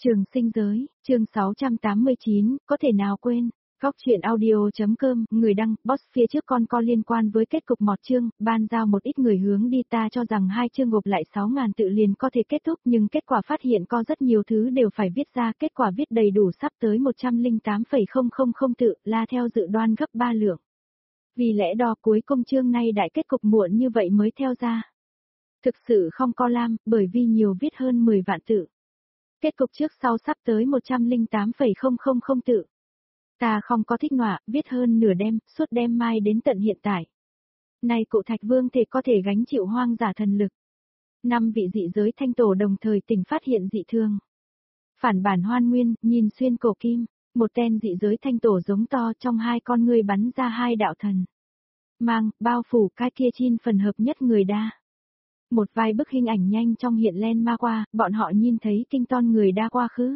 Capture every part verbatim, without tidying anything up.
Trường sinh giới, chương sáu trăm tám mươi chín, có thể nào quên. Góc truyện audio.com, người đăng, boss phía trước con co liên quan với kết cục mọt chương, ban giao một ít người hướng đi ta cho rằng hai chương gộp lại sáu ngàn tự liền có thể kết thúc nhưng kết quả phát hiện có rất nhiều thứ đều phải viết ra, kết quả viết đầy đủ sắp tới một trăm lẻ tám phẩy không không không tự, là theo dự đoán gấp ba lượng. Vì lẽ đó cuối cùng chương này đại kết cục muộn như vậy mới theo ra. Thực sự không co lam, bởi vì nhiều viết hơn mười vạn tự. Kết cục trước sau sắp tới một trăm lẻ tám phẩy không không không tự. Ta không có thích nọa, viết hơn nửa đêm, suốt đêm mai đến tận hiện tại. Này cụ Thạch Vương thể có thể gánh chịu hoang giả thần lực. Năm vị dị giới thanh tổ đồng thời tỉnh phát hiện dị thương. Phản bản hoan nguyên, nhìn xuyên cổ kim, một tên dị giới thanh tổ giống to trong hai con ngươi bắn ra hai đạo thần. Mang, bao phủ cái kia chin phần hợp nhất người đa. Một vài bức hình ảnh nhanh trong hiện lên ma qua, bọn họ nhìn thấy kinh ton người đa quá khứ.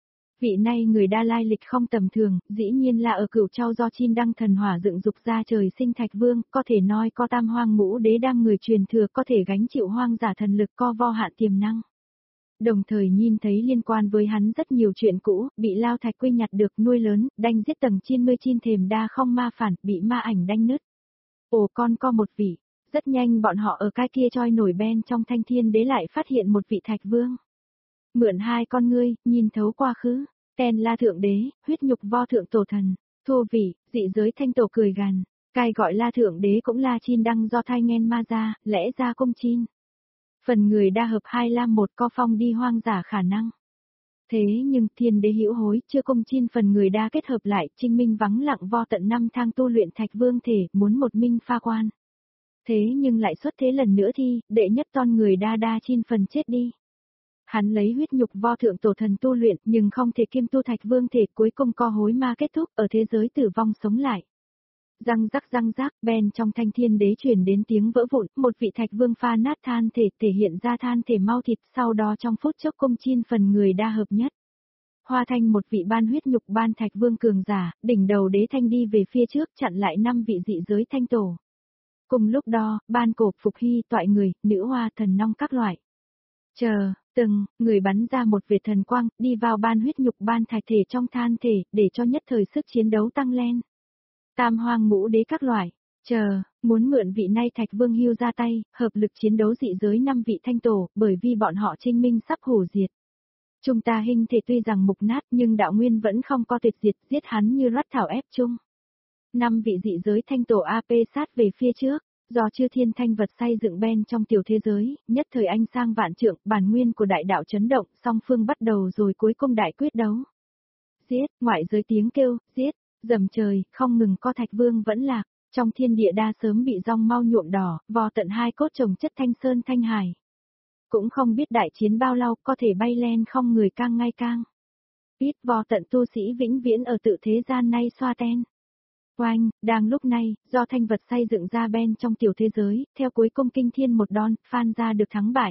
Vị này người đa lai lịch không tầm thường, dĩ nhiên là ở Cửu Châu do Chin đăng thần hỏa dựng dục ra trời sinh Thạch Vương, có thể nói có tam hoang ngũ đế đang người truyền thừa có thể gánh chịu hoang giả thần lực co vo hạn tiềm năng. Đồng thời nhìn thấy liên quan với hắn rất nhiều chuyện cũ, bị Lao Thạch Quy nhặt được nuôi lớn, đanh giết tầng chiên mươi chin thềm đa không ma phản, bị ma ảnh đanh nứt. Ồ con có một vị. Rất nhanh bọn họ ở cái kia trôi nổi ben trong thanh thiên đế lại phát hiện một vị Thạch Vương. Mượn hai con ngươi, nhìn thấu quá khứ, tên là thượng đế, huyết nhục vo thượng tổ thần, thô vị, dị giới thanh tổ cười gằn, cai gọi là thượng đế cũng là chin đăng do thai nghen ma ra, lẽ ra công chin. Phần người đa hợp hai lam một co phong đi hoang giả khả năng. Thế nhưng thiên đế hữu hối chưa công chin phần người đa kết hợp lại, trinh minh vắng lặng vo tận năm thang tu luyện Thạch Vương thể, muốn một minh pha quan. Thế nhưng lại xuất thế lần nữa thi, đệ nhất ton người đa đa chin phần chết đi. Hắn lấy huyết nhục vo thượng tổ thần tu luyện nhưng không thể kiêm tu Thạch Vương thể, cuối cùng co hối ma kết thúc ở thế giới tử vong sống lại. Răng rắc răng rắc, ben trong thanh thiên đế truyền đến tiếng vỡ vụn, một vị Thạch Vương pha nát than thể thể hiện ra than thể mau thịt, sau đó trong phút chốc công chin phần người đa hợp nhất. Hoa thanh một vị ban huyết nhục ban Thạch Vương cường giả, đỉnh đầu đế thanh đi về phía trước chặn lại năm vị dị giới thanh tổ. Cùng lúc đó, ban cổ phục hy toại người, nữ hoa thần nong các loại. Chờ, từng, người bắn ra một vệt thần quang, đi vào ban huyết nhục ban thạch thể trong than thể, để cho nhất thời sức chiến đấu tăng lên. Tam hoang ngũ đế các loại. Chờ, muốn mượn vị nay Thạch Vương hưu ra tay, hợp lực chiến đấu dị giới năm vị thanh tổ, bởi vì bọn họ trinh minh sắp hổ diệt. Chúng ta hình thể tuy rằng mục nát nhưng đạo nguyên vẫn không có tuyệt diệt, giết hắn như rắt thảo ép chung. Năm vị dị giới thanh tổ a pê sát về phía trước, do chư thiên thanh vật xây dựng ben trong tiểu thế giới, nhất thời anh sang vạn trượng, bản nguyên của đại đạo chấn động, song phương bắt đầu rồi cuối cùng đại quyết đấu. Giết, ngoại giới tiếng kêu, giết, dầm trời, không ngừng co Thạch Vương vẫn lạc, trong thiên địa đa sớm bị rong mau nhuộm đỏ, vò tận hai cốt trồng chất thanh sơn thanh hải. Cũng không biết đại chiến bao lâu có thể bay lên không người cang ngay cang. Biết vò tận tu sĩ vĩnh viễn ở tự thế gian nay xoa ten. Oanh, đang lúc này, do thanh vật xây dựng ra ben trong tiểu thế giới, theo cuối cùng kinh thiên một đòn, phan ra được thắng bại.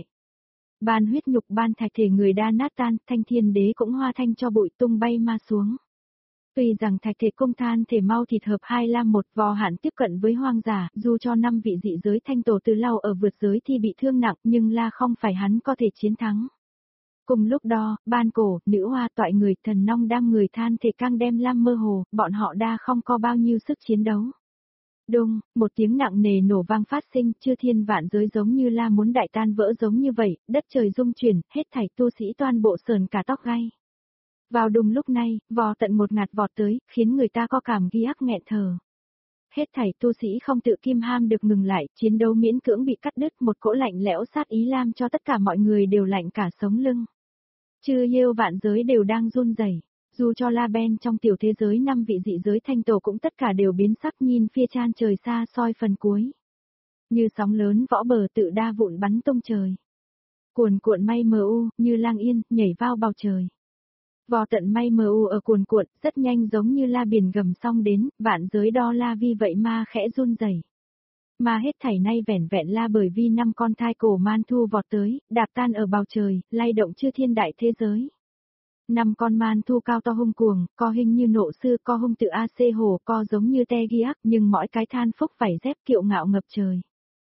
Ban huyết nhục ban thạch thể người đa nát tan, thanh thiên đế cũng hoa thanh cho bụi tung bay ma xuống. Tuy rằng thạch thể công than thể mau thịt hợp hai lam một vò hạn tiếp cận với hoang giả, dù cho năm vị dị giới thanh tổ từ lâu ở vượt giới thì bị thương nặng nhưng là không phải hắn có thể chiến thắng. Cùng lúc đó, ban cổ, nữ hoa toại người, thần nong đang người than thể căng đem lam mơ hồ, bọn họ đa không có bao nhiêu sức chiến đấu. Đùng, một tiếng nặng nề nổ vang phát sinh, chư thiên vạn giới giống như la muốn đại tan vỡ giống như vậy, đất trời rung chuyển, hết thảy tu sĩ toàn bộ sờn cả tóc gai. Vào đùng lúc này, vò tận một ngạt vọt tới, khiến người ta có cảm ghi ác nghẹn thở. Hết thảy tu sĩ không tự kim ham được ngừng lại, chiến đấu miễn cưỡng bị cắt đứt, một cỗ lạnh lẽo sát ý lam cho tất cả mọi người đều lạnh cả sống lưng. Chư yêu vạn giới đều đang run rẩy, dù cho la ben trong tiểu thế giới năm vị dị giới thanh tổ cũng tất cả đều biến sắc nhìn phía chan trời xa xôi phần cuối. Như sóng lớn võ bờ tự đa vụn bắn tung trời. Cuồn cuộn mây mờ u, như lang yên, nhảy vào bầu trời. Vò tận mây mờ u ở cuồn cuộn, rất nhanh giống như la biển gầm xong đến, vạn giới đo la vì vậy ma khẽ run rẩy. Mà hết thảy nay vẻn vẹn la bởi vì năm con thai cổ man thu vọt tới, đạp tan ở bầu trời, lay động chư thiên đại thế giới. Năm con man thu cao to hung cuồng, co hình như nộ sư, co hung tự a xê hồ, co giống như te ghi ác, nhưng mỗi cái than phúc vảy dép kiệu ngạo ngập trời.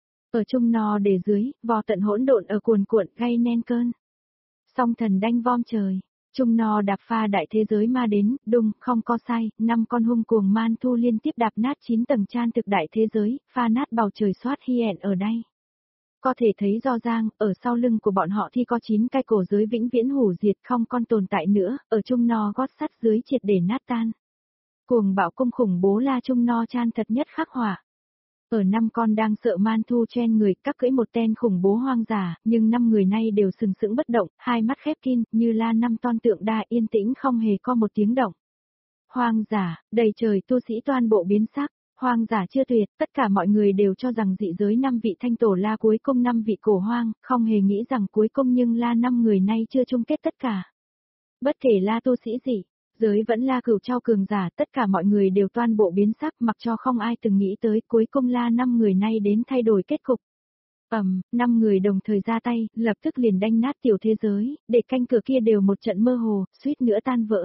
Ở trung no để dưới, vò tận hỗn độn ở cuồn cuộn gây nên cơn. Song thần đanh vom trời. Trung no đạp pha đại thế giới ma đến, đùng, không có sai, năm con hung cuồng man thu liên tiếp đạp nát chín tầng chan thực đại thế giới, pha nát bầu trời soát hi hẹn ở đây. Có thể thấy do ràng, ở sau lưng của bọn họ thì có chín cái cổ giới vĩnh viễn hủ diệt không còn tồn tại nữa, ở Trung no gót sắt dưới triệt để nát tan. Cuồng bạo công khủng bố la Trung no chan thật nhất khắc hỏa. Ở năm con đang sợ man thu chen người, các cưỡi một tên khủng bố hoang dã, nhưng năm người nay đều sừng sững bất động, hai mắt khép kín, như la năm ton tượng đa yên tĩnh không hề có một tiếng động. Hoang dã, đầy trời tu sĩ toàn bộ biến sắc, hoang dã chưa tuyệt, tất cả mọi người đều cho rằng dị giới năm vị thanh tổ la cuối cùng năm vị cổ hoang, không hề nghĩ rằng cuối cùng nhưng la năm người nay chưa chung kết tất cả. Bất kể la tu sĩ gì, giới vẫn la cửu trao cường giả, tất cả mọi người đều toàn bộ biến sắc mặc cho không ai từng nghĩ tới cuối cùng la năm người nay đến thay đổi kết cục. Ầm, um, năm người đồng thời ra tay, lập tức liền đánh nát tiểu thế giới, để canh cửa kia đều một trận mơ hồ, suýt nữa tan vỡ.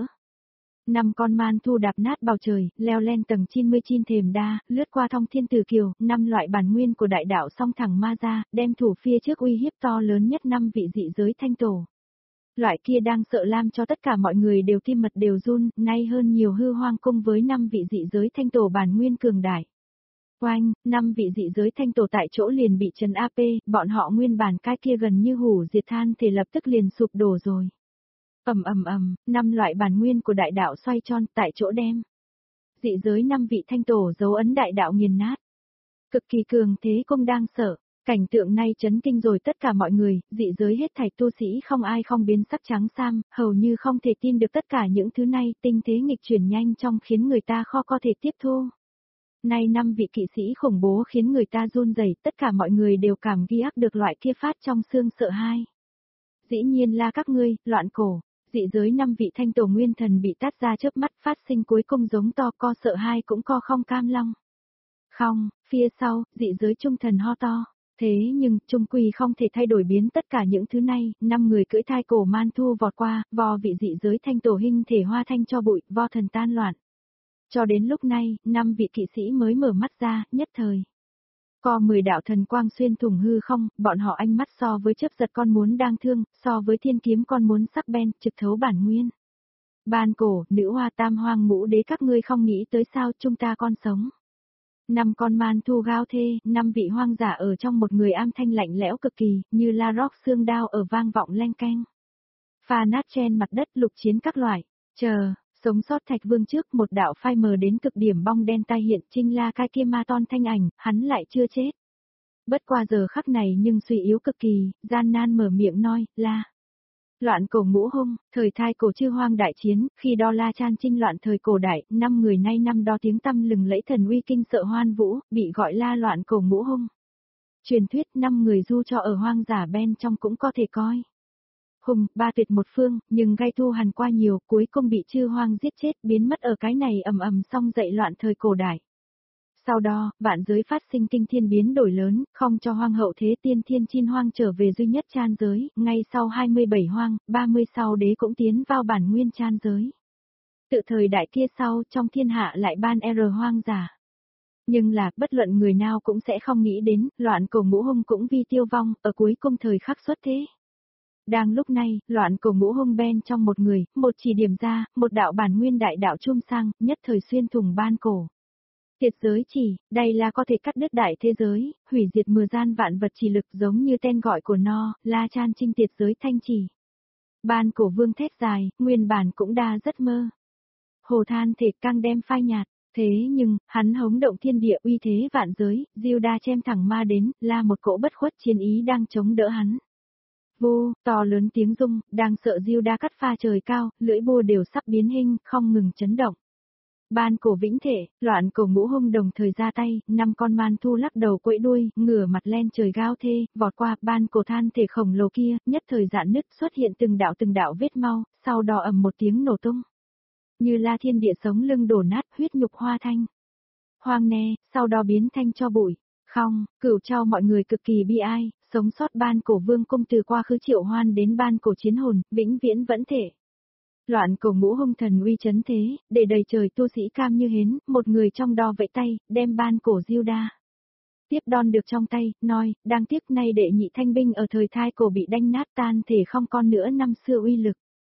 Năm con man thu đạp nát bầu trời, leo lên tầng chín mươi chín thềm đa, lướt qua thông thiên tử kiều, năm loại bản nguyên của đại đạo song thẳng ma ra, đem thủ phía trước uy hiếp to lớn nhất năm vị dị giới thanh tổ. Loại kia đang sợ làm cho tất cả mọi người đều tim mật đều run, nay hơn nhiều hư hoang cung với năm vị dị giới thanh tổ bản nguyên cường đại. Oanh, năm vị dị giới thanh tổ tại chỗ liền bị trấn a pê, bọn họ nguyên bản cái kia gần như hủ diệt than thì lập tức liền sụp đổ rồi. Ầm ầm ầm, năm loại bản nguyên của đại đạo xoay tròn tại chỗ đem. Dị giới năm vị thanh tổ dấu ấn đại đạo nghiền nát. Cực kỳ cường thế cung đang sợ. Cảnh tượng này chấn kinh rồi tất cả mọi người, dị giới hết thảy tu sĩ không ai không biến sắc trắng sam, hầu như không thể tin được tất cả những thứ này, tinh thế nghịch chuyển nhanh trong khiến người ta khó có thể tiếp thu. Nay năm vị kỵ sĩ khủng bố khiến người ta run rẩy, tất cả mọi người đều cảm ghi ác được loại kia phát trong xương sợ hãi. Dĩ nhiên là các ngươi, loạn cổ, dị giới năm vị thanh tổ nguyên thần bị tát ra chớp mắt phát sinh cuối cùng giống to co sợ hai cũng co không cam long. Không, phía sau, dị giới trung thần ho to. Thế nhưng, trung quy không thể thay đổi biến tất cả những thứ này, năm người cưỡi thai cổ man thu vọt qua, vò vị dị giới thanh tổ hình thể hoa thanh cho bụi, vo thần tan loạn. Cho đến lúc này, năm vị kỵ sĩ mới mở mắt ra, nhất thời. Co mười đạo thần quang xuyên thủng hư không, bọn họ ánh mắt so với chớp giật con muốn đang thương, so với thiên kiếm con muốn sắc bén, trực thấu bản nguyên. Ban cổ, nữ hoa tam hoang ngũ đế các ngươi không nghĩ tới sao chúng ta con sống. Năm con man thu gao thê, năm vị hoang giả ở trong một người am thanh lạnh lẽo cực kỳ, như la rock xương đao ở vang vọng len keng. Pha nát trên mặt đất lục chiến các loại, chờ, sống sót thạch vương trước một đạo phai mờ đến cực điểm bong đen tai hiện trinh la cái kia ma ton thanh ảnh, hắn lại chưa chết. Bất qua giờ khắc này nhưng suy yếu cực kỳ, gian nan mở miệng nói, la. Loạn cổ ngũ hung, thời thai cổ chư hoang đại chiến, khi đo la chan trinh loạn thời cổ đại, năm người nay năm đó tiếng tăm lừng lẫy thần uy kinh sợ hoan vũ, bị gọi la loạn cổ ngũ hung. Truyền thuyết năm người du cho ở hoang giả bên trong cũng có thể coi. Hùng, ba tuyệt một phương, nhưng gai thu hằn qua nhiều, cuối cùng bị chư hoang giết chết, biến mất ở cái này ầm ầm xong dậy loạn thời cổ đại. Sau đó, vạn giới phát sinh kinh thiên biến đổi lớn, không cho hoang hậu thế tiên thiên chin hoang trở về duy nhất chan giới, ngay sau hai mươi bảy hoang, ba mươi sau đế cũng tiến vào bản nguyên chan giới. Tự thời đại kia sau, trong thiên hạ lại ban R hoang giả. Nhưng là, bất luận người nào cũng sẽ không nghĩ đến, loạn cổ ngũ hung cũng vi tiêu vong, ở cuối cùng thời khắc xuất thế. Đang lúc này, loạn cổ ngũ hung ben trong một người, một chỉ điểm ra, một đạo bản nguyên đại đạo trung sang, nhất thời xuyên thủng ban cổ. Tiệt giới chỉ, đây là có thể cắt đứt đại thế giới, hủy diệt mười gian vạn vật chỉ lực giống như tên gọi của nó, la chan trinh tiệt giới thanh chỉ. Ban cổ vương thét dài, nguyên bản cũng đa rất mơ. Hồ than thể căng đem phai nhạt, thế nhưng, hắn hống động thiên địa uy thế vạn giới, diêu đa chem thẳng ma đến, là một cỗ bất khuất chiến ý đang chống đỡ hắn. Vô, to lớn tiếng rung, đang sợ diêu đa cắt pha trời cao, lưỡi bô đều sắp biến hình, không ngừng chấn động. Ban cổ vĩnh thể, loạn cổ ngũ hung đồng thời ra tay, năm con man thu lắc đầu quẫy đuôi, ngửa mặt lên trời gao thê, vọt qua ban cổ than thể khổng lồ kia, nhất thời dạn nứt xuất hiện từng đạo từng đạo vết mau, sau đó ầm một tiếng nổ tung. Như la thiên địa sống lưng đổ nát huyết nhục hoa thanh. Hoang nè, sau đó biến thanh cho bụi. Không, cửu trao mọi người cực kỳ bi ai, sống sót ban cổ vương cung từ qua khứ triệu hoan đến ban cổ chiến hồn, vĩnh viễn vẫn thể. Loạn cổ ngũ hung thần uy chấn thế, để đầy trời tu sĩ cam như hến, một người trong đo vẫy tay, đem ban cổ diêu đa. Tiếp đòn được trong tay, nói, đang tiếc nay đệ nhị thanh binh ở thời thai cổ bị đánh nát tan thể không con nữa năm xưa uy lực.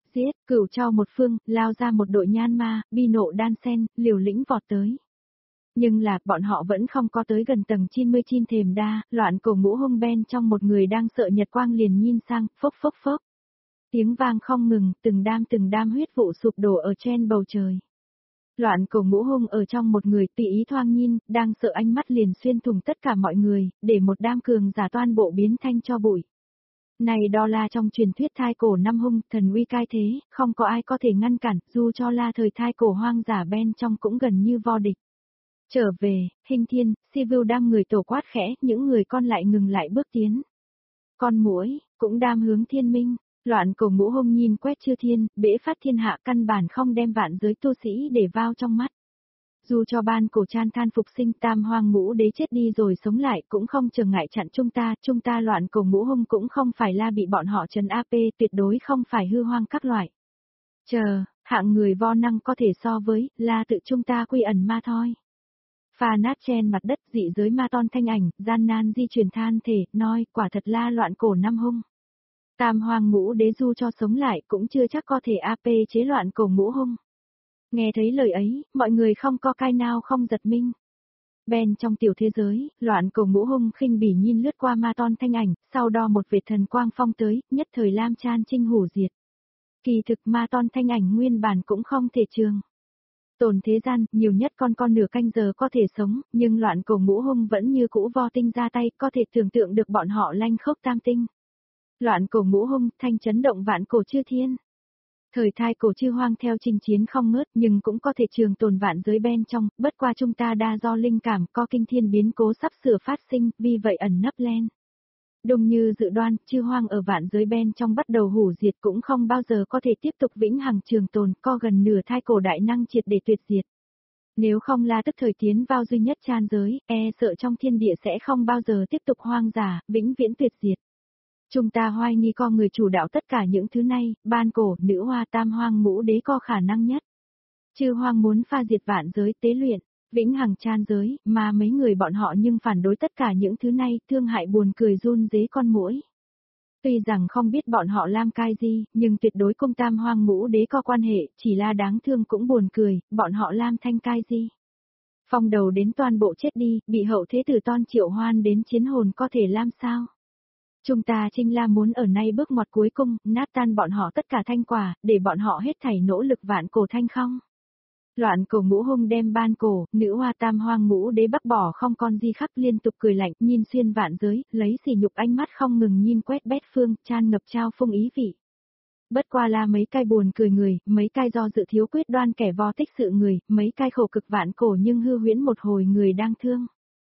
Giết, cửu trao một phương, lao ra một đội nhan ma, bi nộ đan sen, liều lĩnh vọt tới. Nhưng là, bọn họ vẫn không có tới gần tầng chín mươi chín thềm đa, loạn cổ ngũ hung bên trong một người đang sợ nhật quang liền nhìn sang, phốc phốc phốc. Tiếng vang không ngừng, từng đam từng đam huyết vụ sụp đổ ở trên bầu trời. Loạn cổ ngũ hung ở trong một người tùy ý thoang nhìn, đang sợ ánh mắt liền xuyên thủng tất cả mọi người, để một đam cường giả toan bộ biến thanh cho bụi. Này đó là trong truyền thuyết thai cổ năm hung, thần uy cai thế, không có ai có thể ngăn cản, dù cho là thời thai cổ hoang giả bên trong cũng gần như vô địch. Trở về, Hình Thiên, Sivu đam người tổ quát khẽ, những người con lại ngừng lại bước tiến. Con muỗi, cũng đam hướng thiên minh, loạn cổ ngũ hung nhìn quét chư thiên, bể phát thiên hạ căn bản không đem vạn giới tu sĩ để vào trong mắt. Dù cho ban cổ chan than phục sinh tam hoang ngũ đế chết đi rồi sống lại cũng không chừng ngại chặn chúng ta, chúng ta loạn cổ ngũ hung cũng không phải là bị bọn họ trấn áp, tuyệt đối không phải hư hoang các loại. Chờ, hạng người vô năng có thể so với, là tự chúng ta quy ẩn ma thôi. Pha nát trên mặt đất dị giới ma ton thanh ảnh, gian nan di chuyển than thể, nói quả thật la loạn cổ năm hung. Tam hoang ngũ đế du cho sống lại cũng chưa chắc có thể áp chế loạn cổ ngũ hung. Nghe thấy lời ấy, mọi người không có cái nào không giật mình. Bên trong tiểu thế giới, loạn cổ ngũ hung khinh bỉ nhìn lướt qua ma ton thanh ảnh, sau đó một vệt thần quang phong tới, nhất thời lam chan trinh hủ diệt. Kỳ thực ma ton thanh ảnh nguyên bản cũng không thể trường. Tồn thế gian, nhiều nhất con con nửa canh giờ có thể sống, nhưng loạn cổ ngũ hung vẫn như cũ vo tinh ra tay, có thể tưởng tượng được bọn họ lanh khốc tam tinh. Loạn cổ ngũ hung, thanh chấn động vạn cổ chư thiên. Thời thai cổ chư hoang theo chinh chiến không ngớt nhưng cũng có thể trường tồn vạn giới bên trong, bất qua chúng ta đa do linh cảm có kinh thiên biến cố sắp sửa phát sinh, vì vậy ẩn nấp lên. Đúng như dự đoan, chư hoang ở vạn giới bên trong bắt đầu hủ diệt cũng không bao giờ có thể tiếp tục vĩnh hằng trường tồn, có gần nửa thai cổ đại năng triệt để tuyệt diệt. Nếu không là tức thời tiến vào duy nhất chan giới, e sợ trong thiên địa sẽ không bao giờ tiếp tục hoang giả, vĩnh viễn tuyệt diệt. Chúng ta hoài nghi co người chủ đạo tất cả những thứ này, ban cổ, nữ hoa tam hoang ngũ đế có khả năng nhất. Chư hoang muốn pha diệt vạn giới tế luyện, vĩnh hằng chan giới, mà mấy người bọn họ nhưng phản đối tất cả những thứ này, thương hại buồn cười run rế con muỗi. Tuy rằng không biết bọn họ làm cai gì, nhưng tuyệt đối cùng tam hoang ngũ đế có quan hệ, chỉ là đáng thương cũng buồn cười, bọn họ làm thanh cai gì. Phong đầu đến toàn bộ chết đi, bị hậu thế tử ton triệu hoan đến chiến hồn có thể làm sao? Chúng ta chính là muốn ở nay bước ngoặt cuối cùng, nát tan bọn họ tất cả thanh quả, để bọn họ hết thảy nỗ lực vạn cổ thanh không. Loạn cổ ngũ hung đem ban cổ, nữ hoa tam hoang ngũ đế bắc bỏ không còn gì khác liên tục cười lạnh, nhìn xuyên vạn giới, lấy sỉ nhục ánh mắt không ngừng nhìn quét bét phương, chan ngập trao phung ý vị. Bất qua là mấy cái buồn cười người, mấy cái do dự thiếu quyết đoan kẻ vo tích sự người, mấy cái khổ cực vạn cổ nhưng hư huyễn một hồi người đang thương.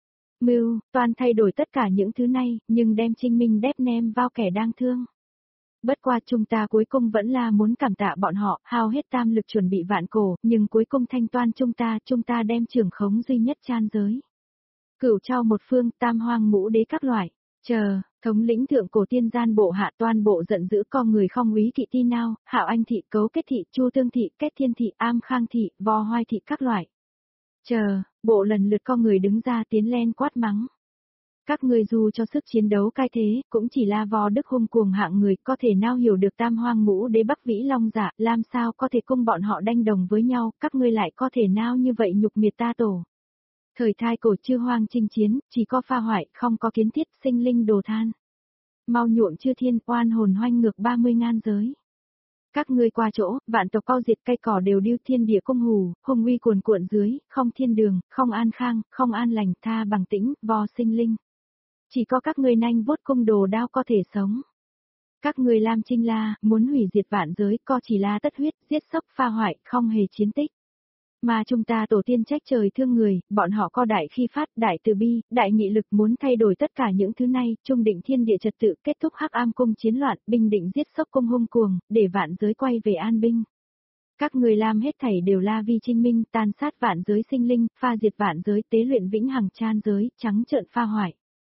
Mưu, toàn thay đổi tất cả những thứ này, nhưng đem Trinh Minh đép nem vào kẻ đang thương. Bất qua chúng ta cuối cùng vẫn là muốn cảm tạ bọn họ, hao hết tam lực chuẩn bị vạn cổ, nhưng cuối cùng thanh toan chúng ta, chúng ta đem trưởng khống duy nhất chan giới. Cửu trao một phương, tam hoang ngũ đế các loại, chờ, thống lĩnh thượng cổ tiên gian bộ hạ toàn bộ giận dữ con người không úy thị ti nào, hạo anh thị, cấu kết thị, chu tương thị, kết thiên thị, am khang thị, vo hoai thị các loại. Chờ, bộ lần lượt con người đứng ra tiến lên quát mắng. Các người dù cho sức chiến đấu cai thế, cũng chỉ là vò đức hung cuồng hạng người, có thể nào hiểu được tam hoang ngũ đế bắc vĩ long giả, làm sao có thể cung bọn họ đanh đồng với nhau, các ngươi lại có thể nào như vậy nhục miệt ta tổ. Thời thai cổ chư hoang chinh chiến, chỉ có pha hoại, không có kiến thiết, sinh linh đồ than. Mau nhuộm chư thiên, oan hồn hoanh ngược ba mươi ngàn giới. Các ngươi qua chỗ, vạn tộc cao diệt cây cỏ đều điêu thiên địa cung hù, hùng uy cuồn cuộn dưới, không thiên đường, không an khang, không an lành, tha bằng tĩnh, vo sinh linh. Chỉ có các ngươi nanh vuốt cung đồ đao có thể sống. Các ngươi làm chinh la, muốn hủy diệt vạn giới, co chỉ là tất huyết, giết sốc pha hoại, không hề chiến tích. Mà chúng ta tổ tiên trách trời thương người, bọn họ co đại khi phát, đại từ bi, đại nghị lực muốn thay đổi tất cả những thứ này, trung định thiên địa trật tự, kết thúc hắc am cung chiến loạn, binh định giết sốc cung hung cuồng, để vạn giới quay về an binh. Các người làm hết thảy đều là vì Trinh Minh, tàn sát vạn giới sinh linh, pha diệt vạn giới, tế luyện vĩnh hằng chan giới, trắng trợn pha hoại.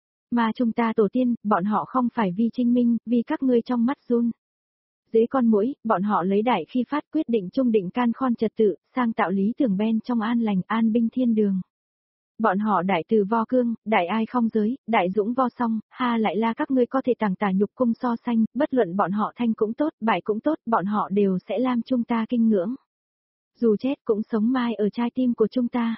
Mà chúng ta tổ tiên, bọn họ không phải vì Trinh Minh, vì các ngươi trong mắt run. Dưới con mũi, bọn họ lấy đại khi phát quyết định trung định can khon trật tự, sang tạo lý tưởng bên trong an lành an binh thiên đường. Bọn họ đại từ vo cương, đại ai không giới, đại dũng vo song, ha lại la các ngươi có thể tàng tả nhục cung so sánh, bất luận bọn họ thanh cũng tốt, bại cũng tốt, bọn họ đều sẽ làm chúng ta kinh ngưỡng. Dù chết cũng sống mai ở trái tim của chúng ta.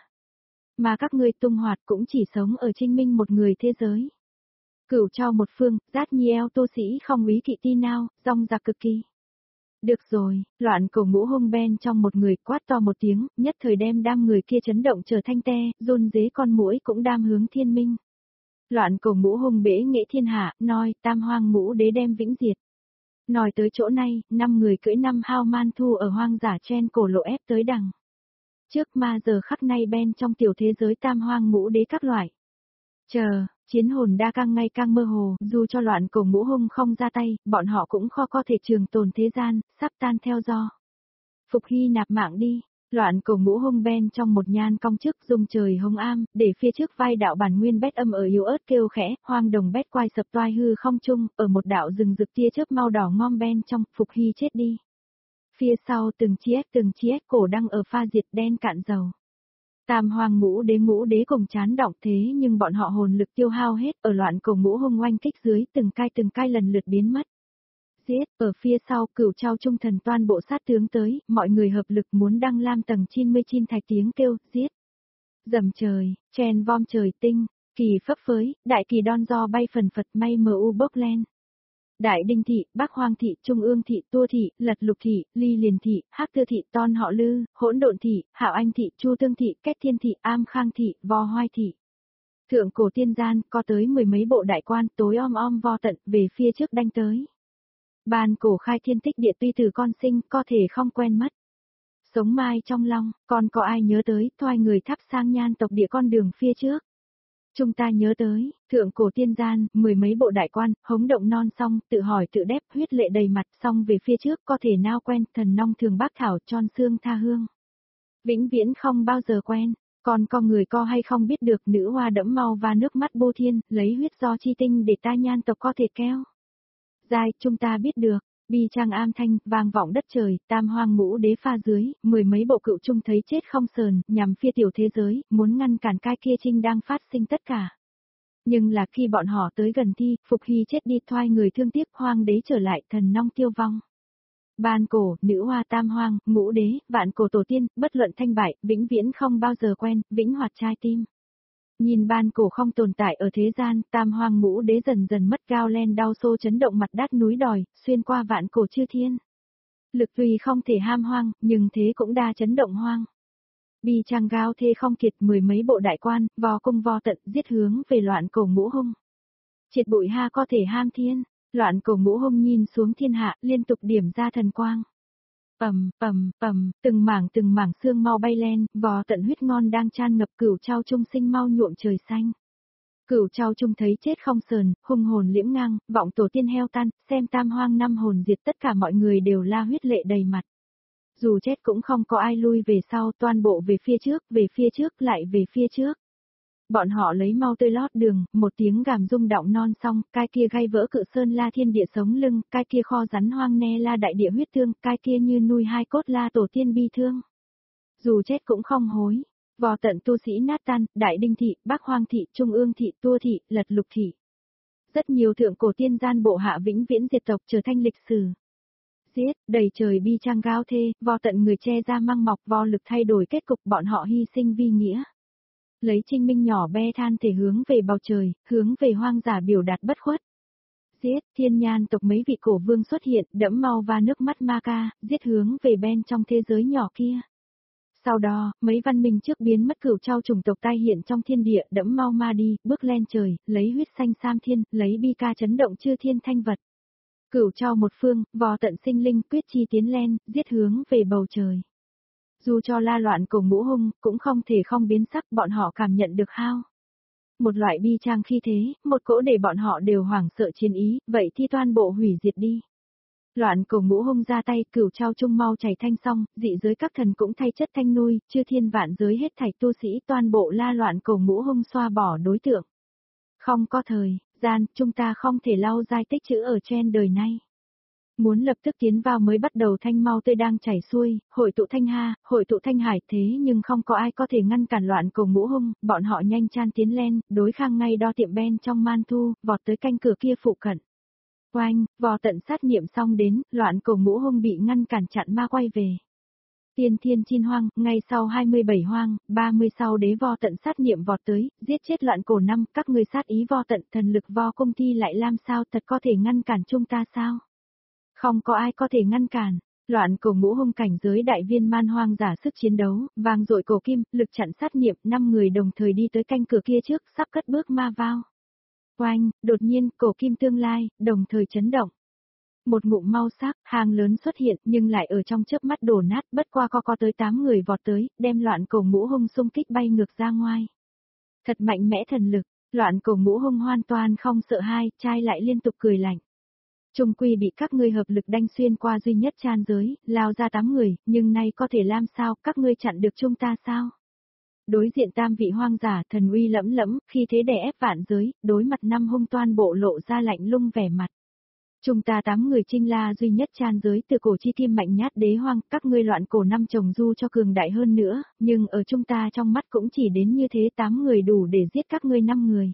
Mà các ngươi tung hoạt cũng chỉ sống ở Trinh Minh một người thế giới. Cửu Trao một phương, Giát Nhi eo tô sĩ không úy kỵ ti nào, rong rạc cực kỳ. Được rồi, loạn cổ ngũ hung ben trong một người quát to một tiếng, nhất thời đem đam người kia chấn động trở thanh te, run dế con muỗi cũng đam hướng thiên minh. Loạn cổ ngũ hung bể nghệ thiên hạ, nói tam hoang ngũ đế đem vĩnh diệt. Nói tới chỗ này, năm người cưỡi năm hao man thu ở hoang giả chen cổ lộ ép tới đằng. Trước ma giờ khắc nay ben trong tiểu thế giới tam hoang ngũ đế các loại. Chờ, chiến hồn đa càng ngày càng mơ hồ, dù cho loạn cổ ngũ hung không ra tay, bọn họ cũng khó có thể trường tồn thế gian, sắp tan theo do. Phục Hy nạp mạng đi, loạn cổ ngũ hung ben trong một nhan cong trước dùng trời hông am, để phía trước vai đạo bản nguyên bét âm ở yếu ớt kêu khẽ, hoang đồng bét quai sập toai hư không trung, ở một đạo rừng rực tia chớp mau đỏ ngom ben trong, Phục Hy chết đi. Phía sau từng chiếc từng chiếc cổ đang ở pha diệt đen cạn dầu. Tam hoàng ngũ đế ngũ đế cùng chán động thế nhưng bọn họ hồn lực tiêu hao hết ở loạn cổ ngũ hung oanh kích dưới từng cai từng cai lần lượt biến mất. Giết, ở phía sau Cửu Trao trung thần toàn bộ sát tướng tới, mọi người hợp lực muốn đăng lam tầng chín mươi chín thạch tiếng kêu, giết. Dầm trời, chen vom trời tinh, kỳ phấp phới, đại kỳ đon do bay phần phật may mờ u bốc lên. Đại Đinh Thị, Bắc Hoang Thị, Trung ương Thị, Tua Thị, Lật Lục Thị, Ly Liền Thị, Hắc Tư Thị, Ton Họ Lư, Hỗn Độn Thị, Hạo Anh Thị, Chu Tương Thị, Kết Thiên Thị, Am Khang Thị, Vo Hoai Thị. Thượng cổ tiên gian, có tới mười mấy bộ đại quan, tối om om vo tận, về phía trước đanh tới. Bàn cổ khai thiên tích địa tuy từ con sinh, có thể không quen mất. Sống mai trong lòng, còn có ai nhớ tới, thoai người thắp sang nhan tộc địa con đường phía trước. Chúng ta nhớ tới, thượng cổ tiên gian, mười mấy bộ đại quan, hống động non xong, tự hỏi tự đép huyết lệ đầy mặt xong về phía trước có thể nào quen, thần nong thường bác thảo tròn xương tha hương. Vĩnh viễn không bao giờ quen, còn có người co hay không biết được nữ hoa đẫm mau và nước mắt bô thiên, lấy huyết do chi tinh để ta nhan tộc có thể keo. Dài, chúng ta biết được. Bi trang am thanh, vang vọng đất trời, tam hoang ngũ đế pha dưới, mười mấy bộ cựu trung thấy chết không sờn, nhằm phía tiểu thế giới, muốn ngăn cản cái kia trinh đang phát sinh tất cả. Nhưng là khi bọn họ tới gần thi, Phục Hy chết đi thoai người thương tiếc, hoang đế trở lại, thần nong tiêu vong. Ban cổ, nữ hoa tam hoang, ngũ đế, vạn cổ tổ tiên, bất luận thanh bại, vĩnh viễn không bao giờ quen, vĩnh hoạt trai tim. Nhìn ban cổ không tồn tại ở thế gian, tam hoang ngũ đế dần dần mất cao len đau xô chấn động mặt đát núi đòi, xuyên qua vạn cổ chư thiên. Lực tuy không thể ham hoang, nhưng thế cũng đa chấn động hoang. Bi trang gao thê không kiệt mười mấy bộ đại quan, vò cung vo tận giết hướng về loạn cổ ngũ hung. Triệt bụi ha có thể ham thiên, loạn cổ ngũ hung nhìn xuống thiên hạ, liên tục điểm ra thần quang. Pầm, pầm, pầm, từng mảng từng mảng xương mau bay lên, vò tận huyết ngon đang chan ngập Cửu Trao trung sinh mau nhuộm trời xanh. Cửu Trao trung thấy chết không sờn, hung hồn liễm ngang, vọng tổ tiên heo tan, xem tam hoang năm hồn diệt tất cả mọi người đều la huyết lệ đầy mặt. Dù chết cũng không có ai lui về sau, toàn bộ về phía trước, về phía trước lại về phía trước. Bọn họ lấy mau tươi lót đường, một tiếng gàm rung động non xong, cái kia gai vỡ cự sơn la thiên địa sống lưng, cái kia kho rắn hoang ne la đại địa huyết thương, cái kia như nuôi hai cốt la tổ tiên bi thương. Dù chết cũng không hối, vò tận tu sĩ nát tan, Đại Đinh Thị, Bắc Hoang Thị, Trung ương Thị, Tua Thị, Lật Lục Thị. Rất nhiều thượng cổ tiên gian bộ hạ vĩnh viễn diệt tộc trở thành lịch sử. Giết, đầy trời bi trang gao thê, vò tận người che ra măng mọc vo lực thay đổi kết cục bọn họ hy sinh vi nghĩa. Lấy Trinh Minh nhỏ be than thể hướng về bầu trời, hướng về hoang giả biểu đạt bất khuất. Giết, thiên nhan tộc mấy vị cổ vương xuất hiện, đẫm mau và nước mắt ma ca, giết hướng về bên trong thế giới nhỏ kia. Sau đó, mấy văn minh trước biến mất Cửu Trao chủng tộc tai hiện trong thiên địa, đẫm mau ma đi, bước lên trời, lấy huyết xanh sam thiên, lấy bi ca chấn động chư thiên thanh vật. Cửu Trao một phương, vò tận sinh linh, quyết chi tiến lên, giết hướng về bầu trời. Dù cho la loạn cổ ngũ hung, cũng không thể không biến sắc, bọn họ cảm nhận được hao. Một loại bi trang khi thế, một cỗ để bọn họ đều hoảng sợ chiến ý, vậy thì toàn bộ hủy diệt đi. Loạn cổ ngũ hung ra tay, Cửu Trao trung mau chảy thanh xong, dị giới các thần cũng thay chất thanh nuôi, chư thiên vạn giới hết thảy tu sĩ toàn bộ la loạn cổ ngũ hung xoa bỏ đối tượng. Không có thời gian, chúng ta không thể lau dai tích chữ ở trên đời này. Muốn lập tức tiến vào mới bắt đầu thanh mau tươi đang chảy xuôi, hội tụ thanh ha, hội tụ thanh hải thế nhưng không có ai có thể ngăn cản loạn cổ ngũ hung, bọn họ nhanh chan tiến lên, đối khang ngay đo tiệm ben trong man thu, vọt tới canh cửa kia phụ cận. Oanh, vò tận sát niệm xong đến, loạn cổ ngũ hung bị ngăn cản chặn ma quay về. Tiên thiên chin hoang, ngay sau hai mươi bảy hoang, ba mươi sau đế vo tận sát niệm vọt tới, giết chết loạn cổ năm, các ngươi sát ý vo tận thần lực vo công thi lại làm sao thật có thể ngăn cản chúng ta sao? Không có ai có thể ngăn cản, loạn cổ ngũ hung cảnh giới đại viên man hoang giả sức chiến đấu, vang dội cổ kim, lực chặn sát niệm, năm người đồng thời đi tới canh cửa kia trước, sắp cất bước ma vào. Oanh, đột nhiên, cổ kim tương lai, đồng thời chấn động. Một ngụm mau sắc, hang lớn xuất hiện nhưng lại ở trong chớp mắt đổ nát, bất qua co co tới tám người vọt tới, đem loạn cổ ngũ hung xung kích bay ngược ra ngoài. Thật mạnh mẽ thần lực, loạn cổ ngũ hung hoàn toàn không sợ hai, trai lại liên tục cười lạnh. Trung quy bị các ngươi hợp lực đanh xuyên qua duy nhất chan giới, lao ra tám người, nhưng nay có thể làm sao, các ngươi chặn được chúng ta sao? Đối diện tam vị hoang giả thần uy lẫm lẫm, khi thế đè ép vạn giới, đối mặt năm hung toan bộ lộ ra lạnh lung vẻ mặt. Chúng ta tám người trinh la duy nhất chan giới từ cổ chi kim mạnh nhát đế hoang, các ngươi loạn cổ năm chồng du cho cường đại hơn nữa, nhưng ở chúng ta trong mắt cũng chỉ đến như thế tám người đủ để giết các ngươi năm người.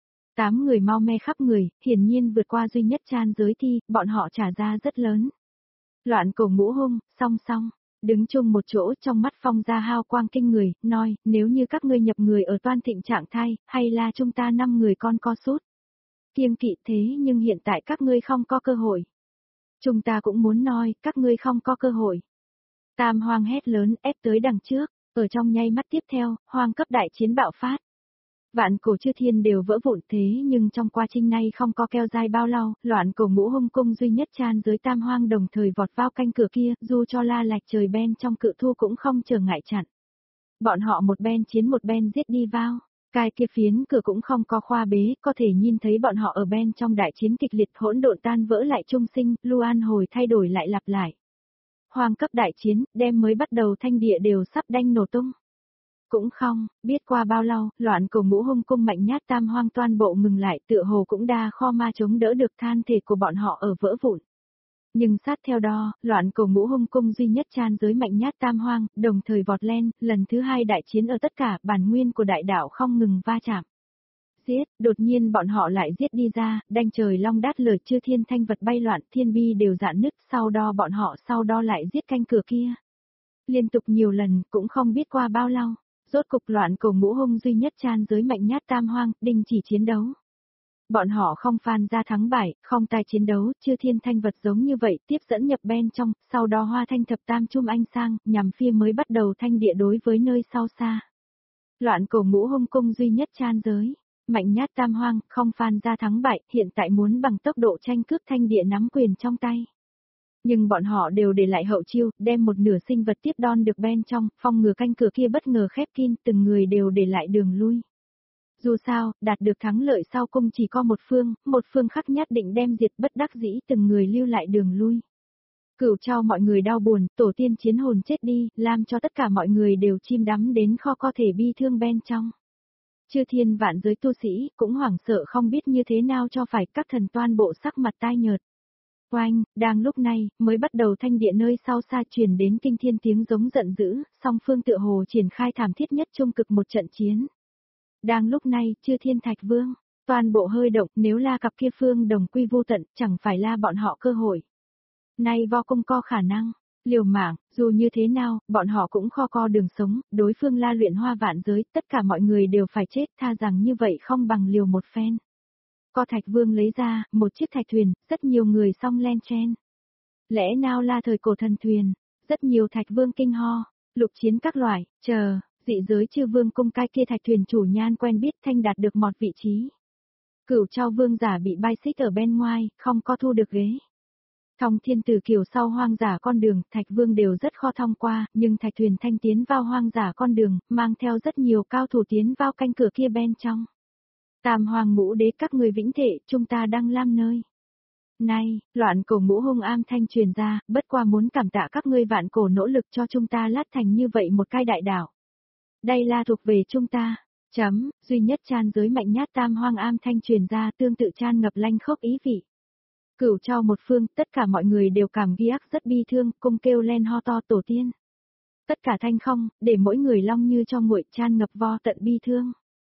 Tám người mau me khắp người, hiển nhiên vượt qua duy nhất chan giới thi, bọn họ trả ra rất lớn. Loạn cổ ngũ hung, song song, đứng chung một chỗ trong mắt phong ra hao quang kinh người, nói, nếu như các ngươi nhập người ở toan thịnh trạng thai, hay là chúng ta năm người con co sút. Kiêng kỵ thế nhưng hiện tại các ngươi không có cơ hội. Chúng ta cũng muốn nói, các ngươi không có cơ hội. Tam hoang hét lớn ép tới đằng trước, ở trong nháy mắt tiếp theo, hoang cấp đại chiến bạo phát. Vạn cổ chư thiên đều vỡ vụn thế nhưng trong quá trình này không có keo dai bao lâu, loạn cổ ngũ hung cung duy nhất chan giới tam hoang đồng thời vọt vào canh cửa kia, dù cho la lạch trời ben trong cự thu cũng không trở ngại chặn. Bọn họ một ben chiến một ben giết đi vào, cái kia phiến cửa cũng không có khoa bế, có thể nhìn thấy bọn họ ở ben trong đại chiến kịch liệt hỗn độn tan vỡ lại trung sinh, Luan hồi thay đổi lại lặp lại. Hoang cấp đại chiến, đem mới bắt đầu thanh địa đều sắp đanh nổ tung. Cũng không, biết qua bao lâu, loạn cổ ngũ hung cung mạnh nhát tam hoang toàn bộ ngừng lại, tựa hồ cũng đa kho ma chống đỡ được than thể của bọn họ ở vỡ vụn. Nhưng sát theo đó, loạn cổ ngũ hung cung duy nhất chan giới mạnh nhát tam hoang, đồng thời vọt lên, lần thứ hai đại chiến ở tất cả, bản nguyên của đại đạo không ngừng va chạm. Giết, đột nhiên bọn họ lại giết đi ra, đanh trời long đát lời chư thiên thanh vật bay loạn, thiên bi đều dạn nứt, sau đó bọn họ sau đó lại giết canh cửa kia. Liên tục nhiều lần, cũng không biết qua bao lâu. Rốt cục loạn cổ ngũ hung duy nhất chan giới mạnh nhát tam hoang, đình chỉ chiến đấu. Bọn họ không phan ra thắng bại, không tài chiến đấu, chư thiên thanh vật giống như vậy, tiếp dẫn nhập bên trong, sau đó hoa thanh thập tam chum anh sang, nhằm phía mới bắt đầu thanh địa đối với nơi sau xa. Loạn cổ ngũ hung cung duy nhất chan giới, mạnh nhát tam hoang, không phan ra thắng bại, hiện tại muốn bằng tốc độ tranh cướp thanh địa nắm quyền trong tay. Nhưng bọn họ đều để lại hậu chiêu, đem một nửa sinh vật tiếp đon được bên trong, phong ngừa canh cửa kia bất ngờ khép kín, từng người đều để lại đường lui. Dù sao, đạt được thắng lợi sau cung chỉ có một phương, một phương khắc nhất định đem diệt bất đắc dĩ từng người lưu lại đường lui. Cửu cho mọi người đau buồn, tổ tiên chiến hồn chết đi, làm cho tất cả mọi người đều chim đắm đến kho có thể bi thương bên trong. Chư thiên vạn giới tu sĩ, cũng hoảng sợ không biết như thế nào cho phải các thần toan bộ sắc mặt tai nhợt. Oanh, đang lúc này, mới bắt đầu thanh địa nơi sau xa truyền đến kinh thiên tiếng giống giận dữ, song phương tựa hồ triển khai thảm thiết nhất trung cực một trận chiến. Đang lúc này, chư thiên thạch vương, toàn bộ hơi động, nếu la cặp kia phương đồng quy vô tận, chẳng phải la bọn họ cơ hội. Nay vo cung co khả năng, liều mạng, dù như thế nào, bọn họ cũng kho co đường sống, đối phương la luyện hoa vạn giới, tất cả mọi người đều phải chết, tha rằng như vậy không bằng liều một phen. Co thạch vương lấy ra, một chiếc thạch thuyền, rất nhiều người song len chen. Lẽ nào là thời cổ thần thuyền, rất nhiều thạch vương kinh ho, lục chiến các loại, chờ, dị giới chư vương cung cai kia thạch thuyền chủ nhan quen biết thanh đạt được một vị trí. Cửu trao vương giả bị bay xích ở bên ngoài, không có thu được ghế. Thông thiên tử kiều sau hoang giả con đường, thạch vương đều rất khó thông qua, nhưng thạch thuyền thanh tiến vào hoang giả con đường, mang theo rất nhiều cao thủ tiến vào canh cửa kia bên trong. Tam hoàng ngũ đế các người vĩnh thệ, chúng ta đang lam nơi. Nay, loạn cổ ngũ hung am thanh truyền ra, bất qua muốn cảm tạ các ngươi vạn cổ nỗ lực cho chúng ta lát thành như vậy một cái đại đảo. Đây là thuộc về chúng ta. Chấm, duy nhất chan giới mạnh nhát tam hoang am thanh truyền ra tương tự chan ngập lanh khốc ý vị. Cửu Châu một phương, tất cả mọi người đều cảm ghi ác rất bi thương, cung kêu lên ho to tổ tiên. Tất cả thanh không, để mỗi người long như cho nguội chan ngập vo tận bi thương.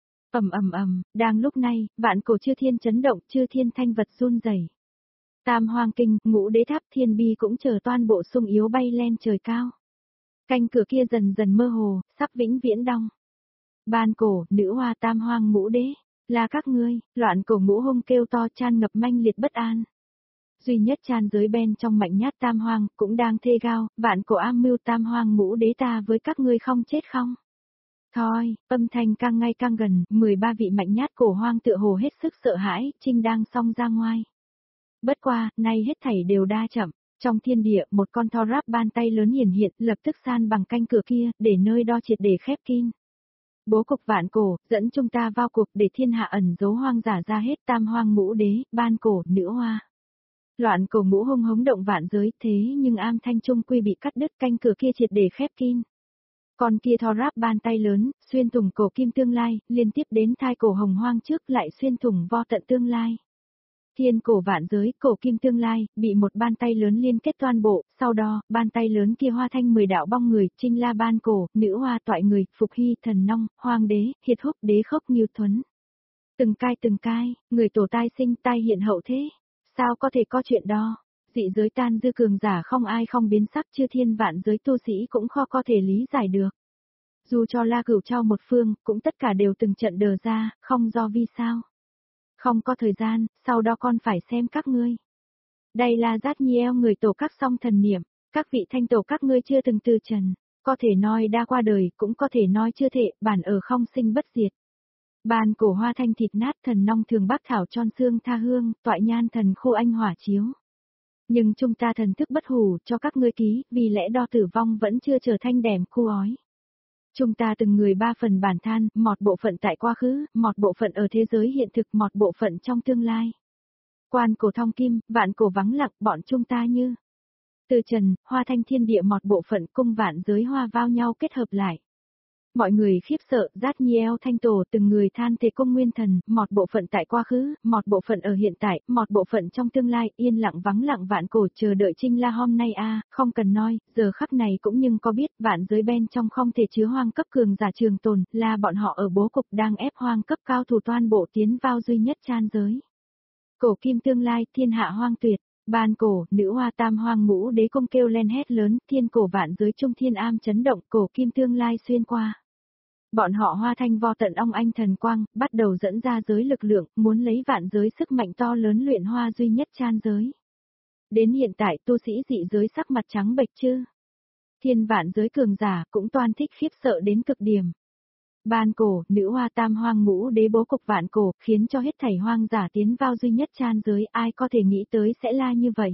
Ầm ầm ầm, đang lúc này, vạn cổ chư thiên chấn động, chư thiên thanh vật run rẩy. Tam hoang kinh, ngũ đế tháp thiên bi cũng chờ toan bộ sung yếu bay lên trời cao. Canh cửa kia dần dần mơ hồ, sắp vĩnh viễn đong. Ban cổ, nữ hoa tam hoang ngũ đế, là các ngươi, loạn cổ ngũ hung kêu to chan ngập manh liệt bất an. Duy nhất chan giới bên trong mạnh nhát tam hoang, cũng đang thê gao, vạn cổ am mưu tam hoang ngũ đế ta với các ngươi không chết không? Thôi, âm thanh càng ngày càng gần, mười ba vị mạnh nhát cổ hoang tựa hồ hết sức sợ hãi, trinh đang song ra ngoài. Bất qua, nay hết thảy đều đa chậm, trong thiên địa một con thò ráp ban tay lớn hiển hiện, lập tức san bằng canh cửa kia, để nơi đo triệt để khép kín. Bố cục vạn cổ, dẫn chúng ta vào cuộc để thiên hạ ẩn dấu hoang giả ra hết tam hoang ngũ đế, ban cổ, nữ hoa. Loạn cổ ngũ hung hống động vạn giới, thế nhưng am thanh trung quy bị cắt đứt, canh cửa kia triệt để khép kín. Còn kia thò ráp ban tay lớn, xuyên thủng cổ kim tương lai, liên tiếp đến thai cổ hồng hoang trước lại xuyên thủng vo tận tương lai. Thiên cổ vạn giới, cổ kim tương lai, bị một ban tay lớn liên kết toàn bộ, sau đó, ban tay lớn kia hoa thanh mười đạo bong người, trinh la ban cổ, nữ hoa toại người, phục hy, thần nong, hoàng đế, hiệt húc, đế khốc nghiêu thuấn. Từng cai từng cai, người tổ tai sinh tai hiện hậu thế, sao có thể có chuyện đó? Dị giới tan dư cường giả không ai không biến sắc, chư thiên vạn giới tu sĩ cũng khó có thể lý giải được. Dù cho La Cửu Châu một phương, cũng tất cả đều từng trận đờ ra, không do vì sao. Không có thời gian, sau đó con phải xem các ngươi. Đây là Giác Nhi eo người tổ các song thần niệm, các vị thanh tổ các ngươi chưa từng từ trần, có thể nói đã qua đời, cũng có thể nói chưa thể, bản ở không sinh bất diệt. Bàn cổ hoa thanh thịt nát thần nong thường bác thảo tròn xương tha hương, toại nhan thần khô anh hỏa chiếu. Nhưng chúng ta thần thức bất hủ cho các ngươi ký, vì lẽ đo tử vong vẫn chưa trở thành đẻm khu ói. Chúng ta từng người ba phần bản than, một bộ phận tại quá khứ, một bộ phận ở thế giới hiện thực, một bộ phận trong tương lai. Quan cổ thong kim, vạn cổ vắng lặng, bọn chúng ta như từ trần, hoa thanh thiên địa một bộ phận cung vạn giới hoa vào nhau kết hợp lại. Mọi người khiếp sợ, Giác Nhi eo thanh tổ từng người than thề cung nguyên thần, một bộ phận tại quá khứ, một bộ phận ở hiện tại, một bộ phận trong tương lai, yên lặng vắng lặng vạn cổ chờ đợi trinh la hôm nay a không cần nói, giờ khắc này cũng nhưng có biết vạn giới bên trong không thể chứa hoang cấp cường giả trường tồn, là bọn họ ở bố cục đang ép hoang cấp cao thủ toan bộ tiến vào duy nhất chan giới. Cổ kim tương lai, thiên hạ hoang tuyệt. Ban cổ, nữ hoa tam hoang ngũ đế cung kêu lên hét lớn, thiên cổ vạn giới trung thiên am chấn động, cổ kim tương lai xuyên qua. Bọn họ hoa thanh vo tận ong anh thần quang, bắt đầu dẫn ra giới lực lượng, muốn lấy vạn giới sức mạnh to lớn luyện hoa duy nhất chan giới. Đến hiện tại tu sĩ dị giới sắc mặt trắng bệch chứ. Thiên vạn giới cường giả cũng toan thích khiếp sợ đến cực điểm. Ban cổ, nữ hoa tam hoang ngũ đế bố cục vạn cổ, khiến cho hết thảy hoang giả tiến vào duy nhất chan giới, ai có thể nghĩ tới sẽ la như vậy.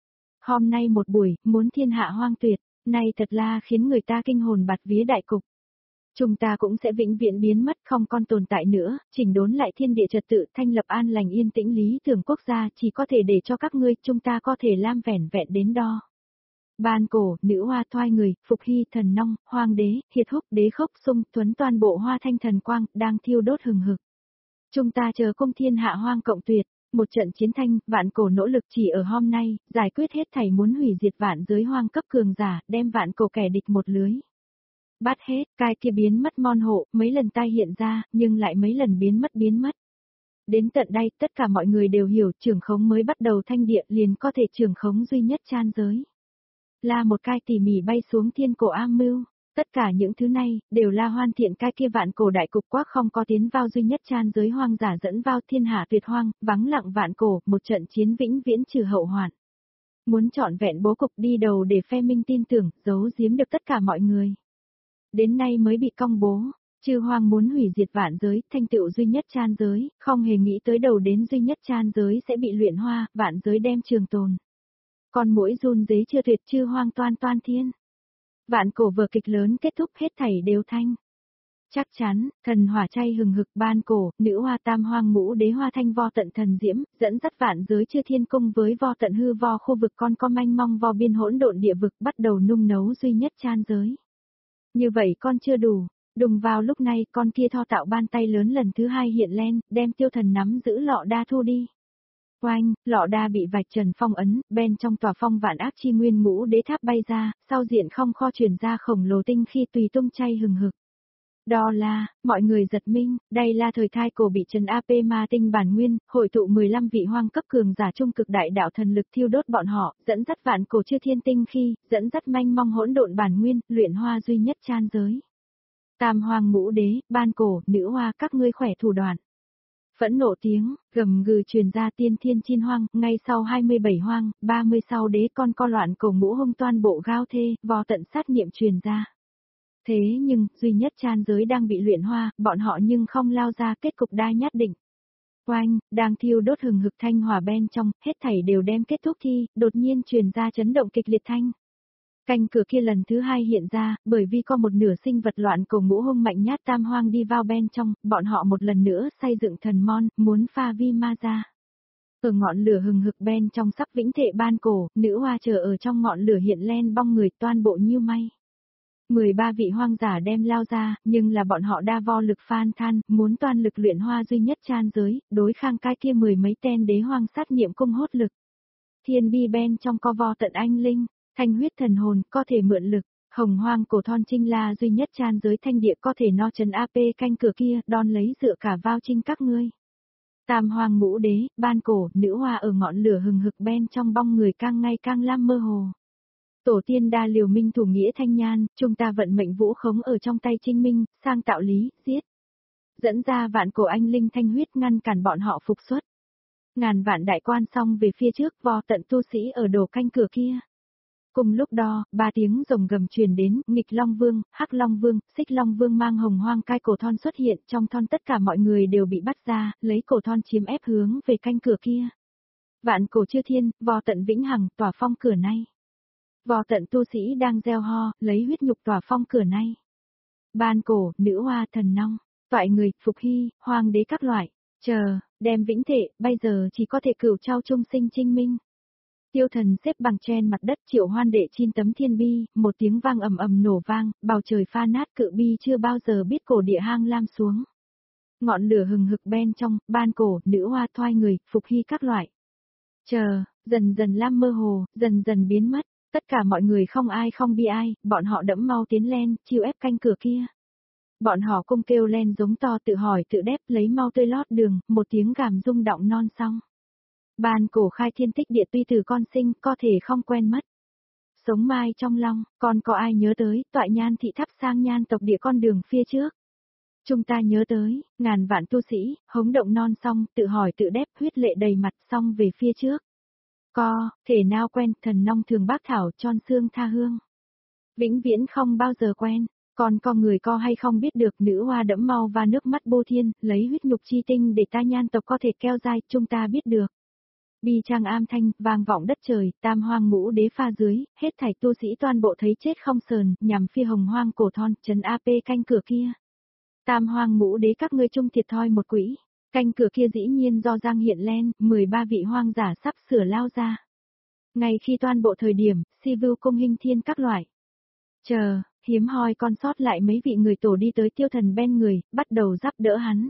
Hôm nay một buổi, muốn thiên hạ hoang tuyệt, này thật là khiến người ta kinh hồn bạt vía đại cục. Chúng ta cũng sẽ vĩnh viễn biến mất không còn tồn tại nữa, chỉnh đốn lại thiên địa trật tự, thanh lập an lành yên tĩnh lý tưởng quốc gia, chỉ có thể để cho các ngươi, chúng ta có thể lam vẻn vẹn đến đo. Ban cổ, nữ hoa thoai người, phục hy, thần nong, hoàng đế, hiệt húc, đế khốc, sung, tuấn toàn bộ hoa thanh thần quang, đang thiêu đốt hừng hực. Chúng ta chờ cung thiên hạ hoang cộng tuyệt, một trận chiến thanh, vạn cổ nỗ lực chỉ ở hôm nay, giải quyết hết thảy muốn hủy diệt vạn giới hoang cấp cường giả, đem vạn cổ kẻ địch một lưới. Bắt hết, cai kia biến mất mon hộ, mấy lần tai hiện ra, nhưng lại mấy lần biến mất biến mất. Đến tận đây, tất cả mọi người đều hiểu, trưởng khống mới bắt đầu thanh địa liền có thể trưởng khống duy nhất chan giới. Là một cai tỉ mỉ bay xuống thiên cổ am mưu, tất cả những thứ này, đều là hoàn thiện cai kia vạn cổ đại cục quá không có tiến vào duy nhất chan giới hoang giả dẫn vào thiên hạ tuyệt hoang, vắng lặng vạn cổ, một trận chiến vĩnh viễn trừ hậu hoạn. Muốn chọn vẹn bố cục đi đầu để phe minh tin tưởng, giấu giếm được tất cả mọi người. Đến nay mới bị công bố, chư hoang muốn hủy diệt vạn giới, thanh tựu duy nhất chan giới, không hề nghĩ tới đầu đến duy nhất chan giới sẽ bị luyện hoa, vạn giới đem trường tồn. Còn mỗi run dế chưa tuyệt chư hoang toan toan thiên. Vạn cổ vở kịch lớn kết thúc hết thảy đều thanh. Chắc chắn, thần hỏa chay hừng hực ban cổ, nữ hoa tam hoang ngũ đế hoa thanh vo tận thần diễm, dẫn dắt vạn giới chư thiên cung với vo tận hư vo khu vực con con manh mong vo biên hỗn độn địa vực bắt đầu nung nấu duy nhất chan giới. Như vậy con chưa đủ, đùng vào lúc này con kia tho tạo ban tay lớn lần thứ hai hiện lên, đem tiêu thần nắm giữ lọ đa thu đi. Oanh, lọ đa bị vạch trần phong ấn, bên trong tòa phong vạn ác chi nguyên ngũ đế tháp bay ra, sau diện không kho truyền ra khổng lồ tinh khi tùy tung chay hừng hực. Đó là, mọi người giật minh, đây là thời thai cổ bị trần a pê ma tinh bản nguyên, hội tụ mười lăm vị hoang cấp cường giả trung cực đại đạo thần lực thiêu đốt bọn họ, dẫn dắt vạn cổ chư thiên tinh khi, dẫn dắt manh mong hỗn độn bản nguyên, luyện hoa duy nhất chan giới. Tam hoàng ngũ đế, ban cổ, nữ hoa các ngươi khỏe thủ đoạn. Phẫn nộ tiếng, gầm gừ truyền ra tiên thiên chin hoang, ngay sau hai mươi bảy hoang, ba mươi sau đế con co loạn cổ ngũ hung toan bộ gao thê, vò tận sát niệm truyền ra. Thế nhưng, duy nhất chan giới đang bị luyện hoa, bọn họ nhưng không lao ra kết cục đa nhất định. Oanh, đang thiêu đốt hừng hực thanh hỏa bên trong, hết thảy đều đem kết thúc thi, đột nhiên truyền ra chấn động kịch liệt thanh. Canh cửa kia lần thứ hai hiện ra, bởi vì có một nửa sinh vật loạn cổ ngũ hung mạnh nhát tam hoang đi vào bên trong, bọn họ một lần nữa xây dựng thần mon, muốn pha vi ma ra. Ở ngọn lửa hừng hực bên trong sắp vĩnh thệ ban cổ, nữ hoa chờ ở trong ngọn lửa hiện lên bong người toan bộ nhiêu may. mười ba vị hoang giả đem lao ra, nhưng là bọn họ đa vo lực phan than, muốn toàn lực luyện hoa duy nhất chan giới, đối khang cái kia mười mấy tên đế hoang sát niệm cung hốt lực. Thiên bi ben trong co vo tận anh linh, thanh huyết thần hồn có thể mượn lực, hồng hoang cổ thon trinh la duy nhất chan giới thanh địa có thể no trần a pê canh cửa kia, đòn lấy dựa cả vào trinh các ngươi. Tam hoàng ngũ đế, ban cổ, nữ hoa ở ngọn lửa hừng hực ben trong bong người càng ngày càng lam mơ hồ. Tổ tiên đa liều minh thủ nghĩa thanh nhan, chúng ta vận mệnh vũ khống ở trong tay trinh minh, sang tạo lý, giết. Dẫn ra vạn cổ anh linh thanh huyết ngăn cản bọn họ phục xuất. Ngàn vạn đại quan xong về phía trước vo tận tu sĩ ở đồ canh cửa kia. Cùng lúc đó, ba tiếng rồng gầm truyền đến, nghịch long vương, hắc long vương, xích long vương mang hồng hoang cai cổ thon xuất hiện, trong thon tất cả mọi người đều bị bắt ra, lấy cổ thon chiếm ép hướng về canh cửa kia. Vạn cổ chư thiên, vo tận vĩnh hằng, tỏa phong cửa nay. Vò tận tu sĩ đang gieo ho, lấy huyết nhục tỏa phong cửa nay. Ban cổ, nữ hoa thần nong, toại người, phục hy, hoàng đế các loại, chờ, đem vĩnh thệ, bây giờ chỉ có thể cửu trao trung sinh trinh minh. Tiêu thần xếp bằng trên mặt đất triệu hoan đệ chín tấm thiên bi, một tiếng vang ầm ầm nổ vang, bầu trời pha nát cự bi chưa bao giờ biết cổ địa hang lam xuống. Ngọn lửa hừng hực bên trong, ban cổ, nữ hoa thoai người, phục hy các loại. Chờ, dần dần lam mơ hồ, dần dần biến mất. Tất cả mọi người không ai không bi ai, bọn họ đẫm mau tiến lên, chiêu ép canh cửa kia. Bọn họ cung kêu lên giống to tự hỏi tự đép lấy mau tươi lót đường, một tiếng gàm rung động non xong. Ban cổ khai thiên tích địa tuy từ con sinh, có thể không quen mất. Sống mai trong lòng, còn có ai nhớ tới, toại nhan thị thắp sang nhan tộc địa con đường phía trước. Chúng ta nhớ tới, ngàn vạn tu sĩ, hống động non xong, tự hỏi tự đép huyết lệ đầy mặt xong về phía trước. Co, thể nào quen, thần nong thường bác thảo tròn xương tha hương. Vĩnh viễn không bao giờ quen, còn có người co hay không biết được nữ hoa đẫm mau và nước mắt bô thiên, lấy huyết nhục chi tinh để ta nhan tộc có thể keo dai, chúng ta biết được. Bi trang am thanh, vang vọng đất trời, tam hoang ngũ đế pha dưới, hết thảy tu sĩ toàn bộ thấy chết không sờn, nhằm phi hồng hoang cổ thon, trấn a pê canh cửa kia. Tam hoang ngũ đế các ngươi chung thiệt thoi một quỹ. Canh cửa kia dĩ nhiên do giang hiện lên, mười ba vị hoang giả sắp sửa lao ra. Ngay khi toàn bộ thời điểm, si vưu cung hình thiên các loại. Chờ, hiếm hoi con sót lại mấy vị người tổ đi tới tiêu thần bên người, bắt đầu giúp đỡ hắn.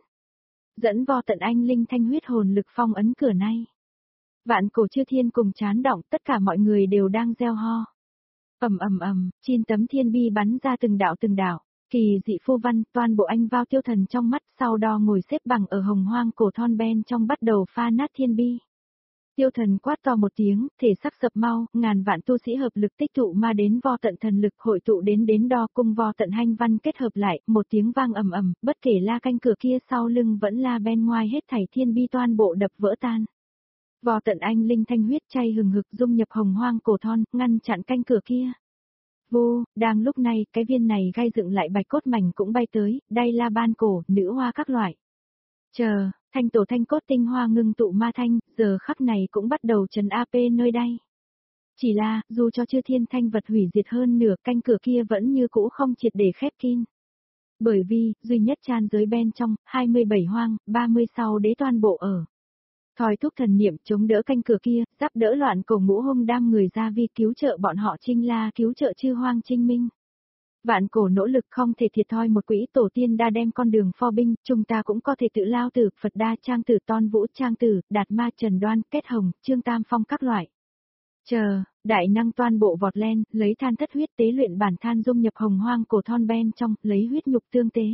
Dẫn vo tận anh linh thanh huyết hồn lực phong ấn cửa nay. Vạn cổ chư thiên cùng chán động, tất cả mọi người đều đang gieo ho. Ầm ầm ầm, chín tấm thiên bi bắn ra từng đạo từng đạo. Kỳ dị phô văn, toàn bộ anh vào tiêu thần trong mắt, sau đó ngồi xếp bằng ở hồng hoang cổ thon ben trong bắt đầu pha nát thiên bi. Tiêu thần quát to một tiếng, thể sắc sập mau, ngàn vạn tu sĩ hợp lực tích tụ ma đến vo tận thần lực hội tụ đến đến đo cung vo tận hanh văn kết hợp lại, một tiếng vang ầm ầm, bất kể la canh cửa kia sau lưng vẫn la bên ngoài hết thảy thiên bi toàn bộ đập vỡ tan. Vo tận anh linh thanh huyết chay hừng hực dung nhập hồng hoang cổ thon, ngăn chặn canh cửa kia. Vô, đang lúc này, cái viên này gai dựng lại bạch cốt mảnh cũng bay tới, đây là ban cổ, nữ hoa các loại. Chờ, thanh tổ thanh cốt tinh hoa ngưng tụ ma thanh, giờ khắc này cũng bắt đầu trấn a pê nơi đây. Chỉ là, dù cho chư thiên thanh vật hủy diệt hơn nửa, canh cửa kia vẫn như cũ không triệt để khép kín. Bởi vì, duy nhất chan giới bên trong, hai mươi bảy hoang, ba mươi sau đế toàn bộ ở. Thòi thúc thần niệm chống đỡ canh cửa kia, giúp đỡ loạn cổ ngũ hung đam người ra vi cứu trợ bọn họ trinh la cứu trợ chư hoang trinh minh. Vạn cổ nỗ lực không thể thiệt thòi một quỹ tổ tiên đã đem con đường pho binh, chúng ta cũng có thể tự lao tử, Phật đa trang tử, ton vũ trang tử, đạt ma trần đoan, kết hồng, trương tam phong các loại. Chờ, đại năng toàn bộ vọt lên, lấy than thất huyết tế luyện bản than dung nhập hồng hoang cổ thon bên trong, lấy huyết nhục tương tế.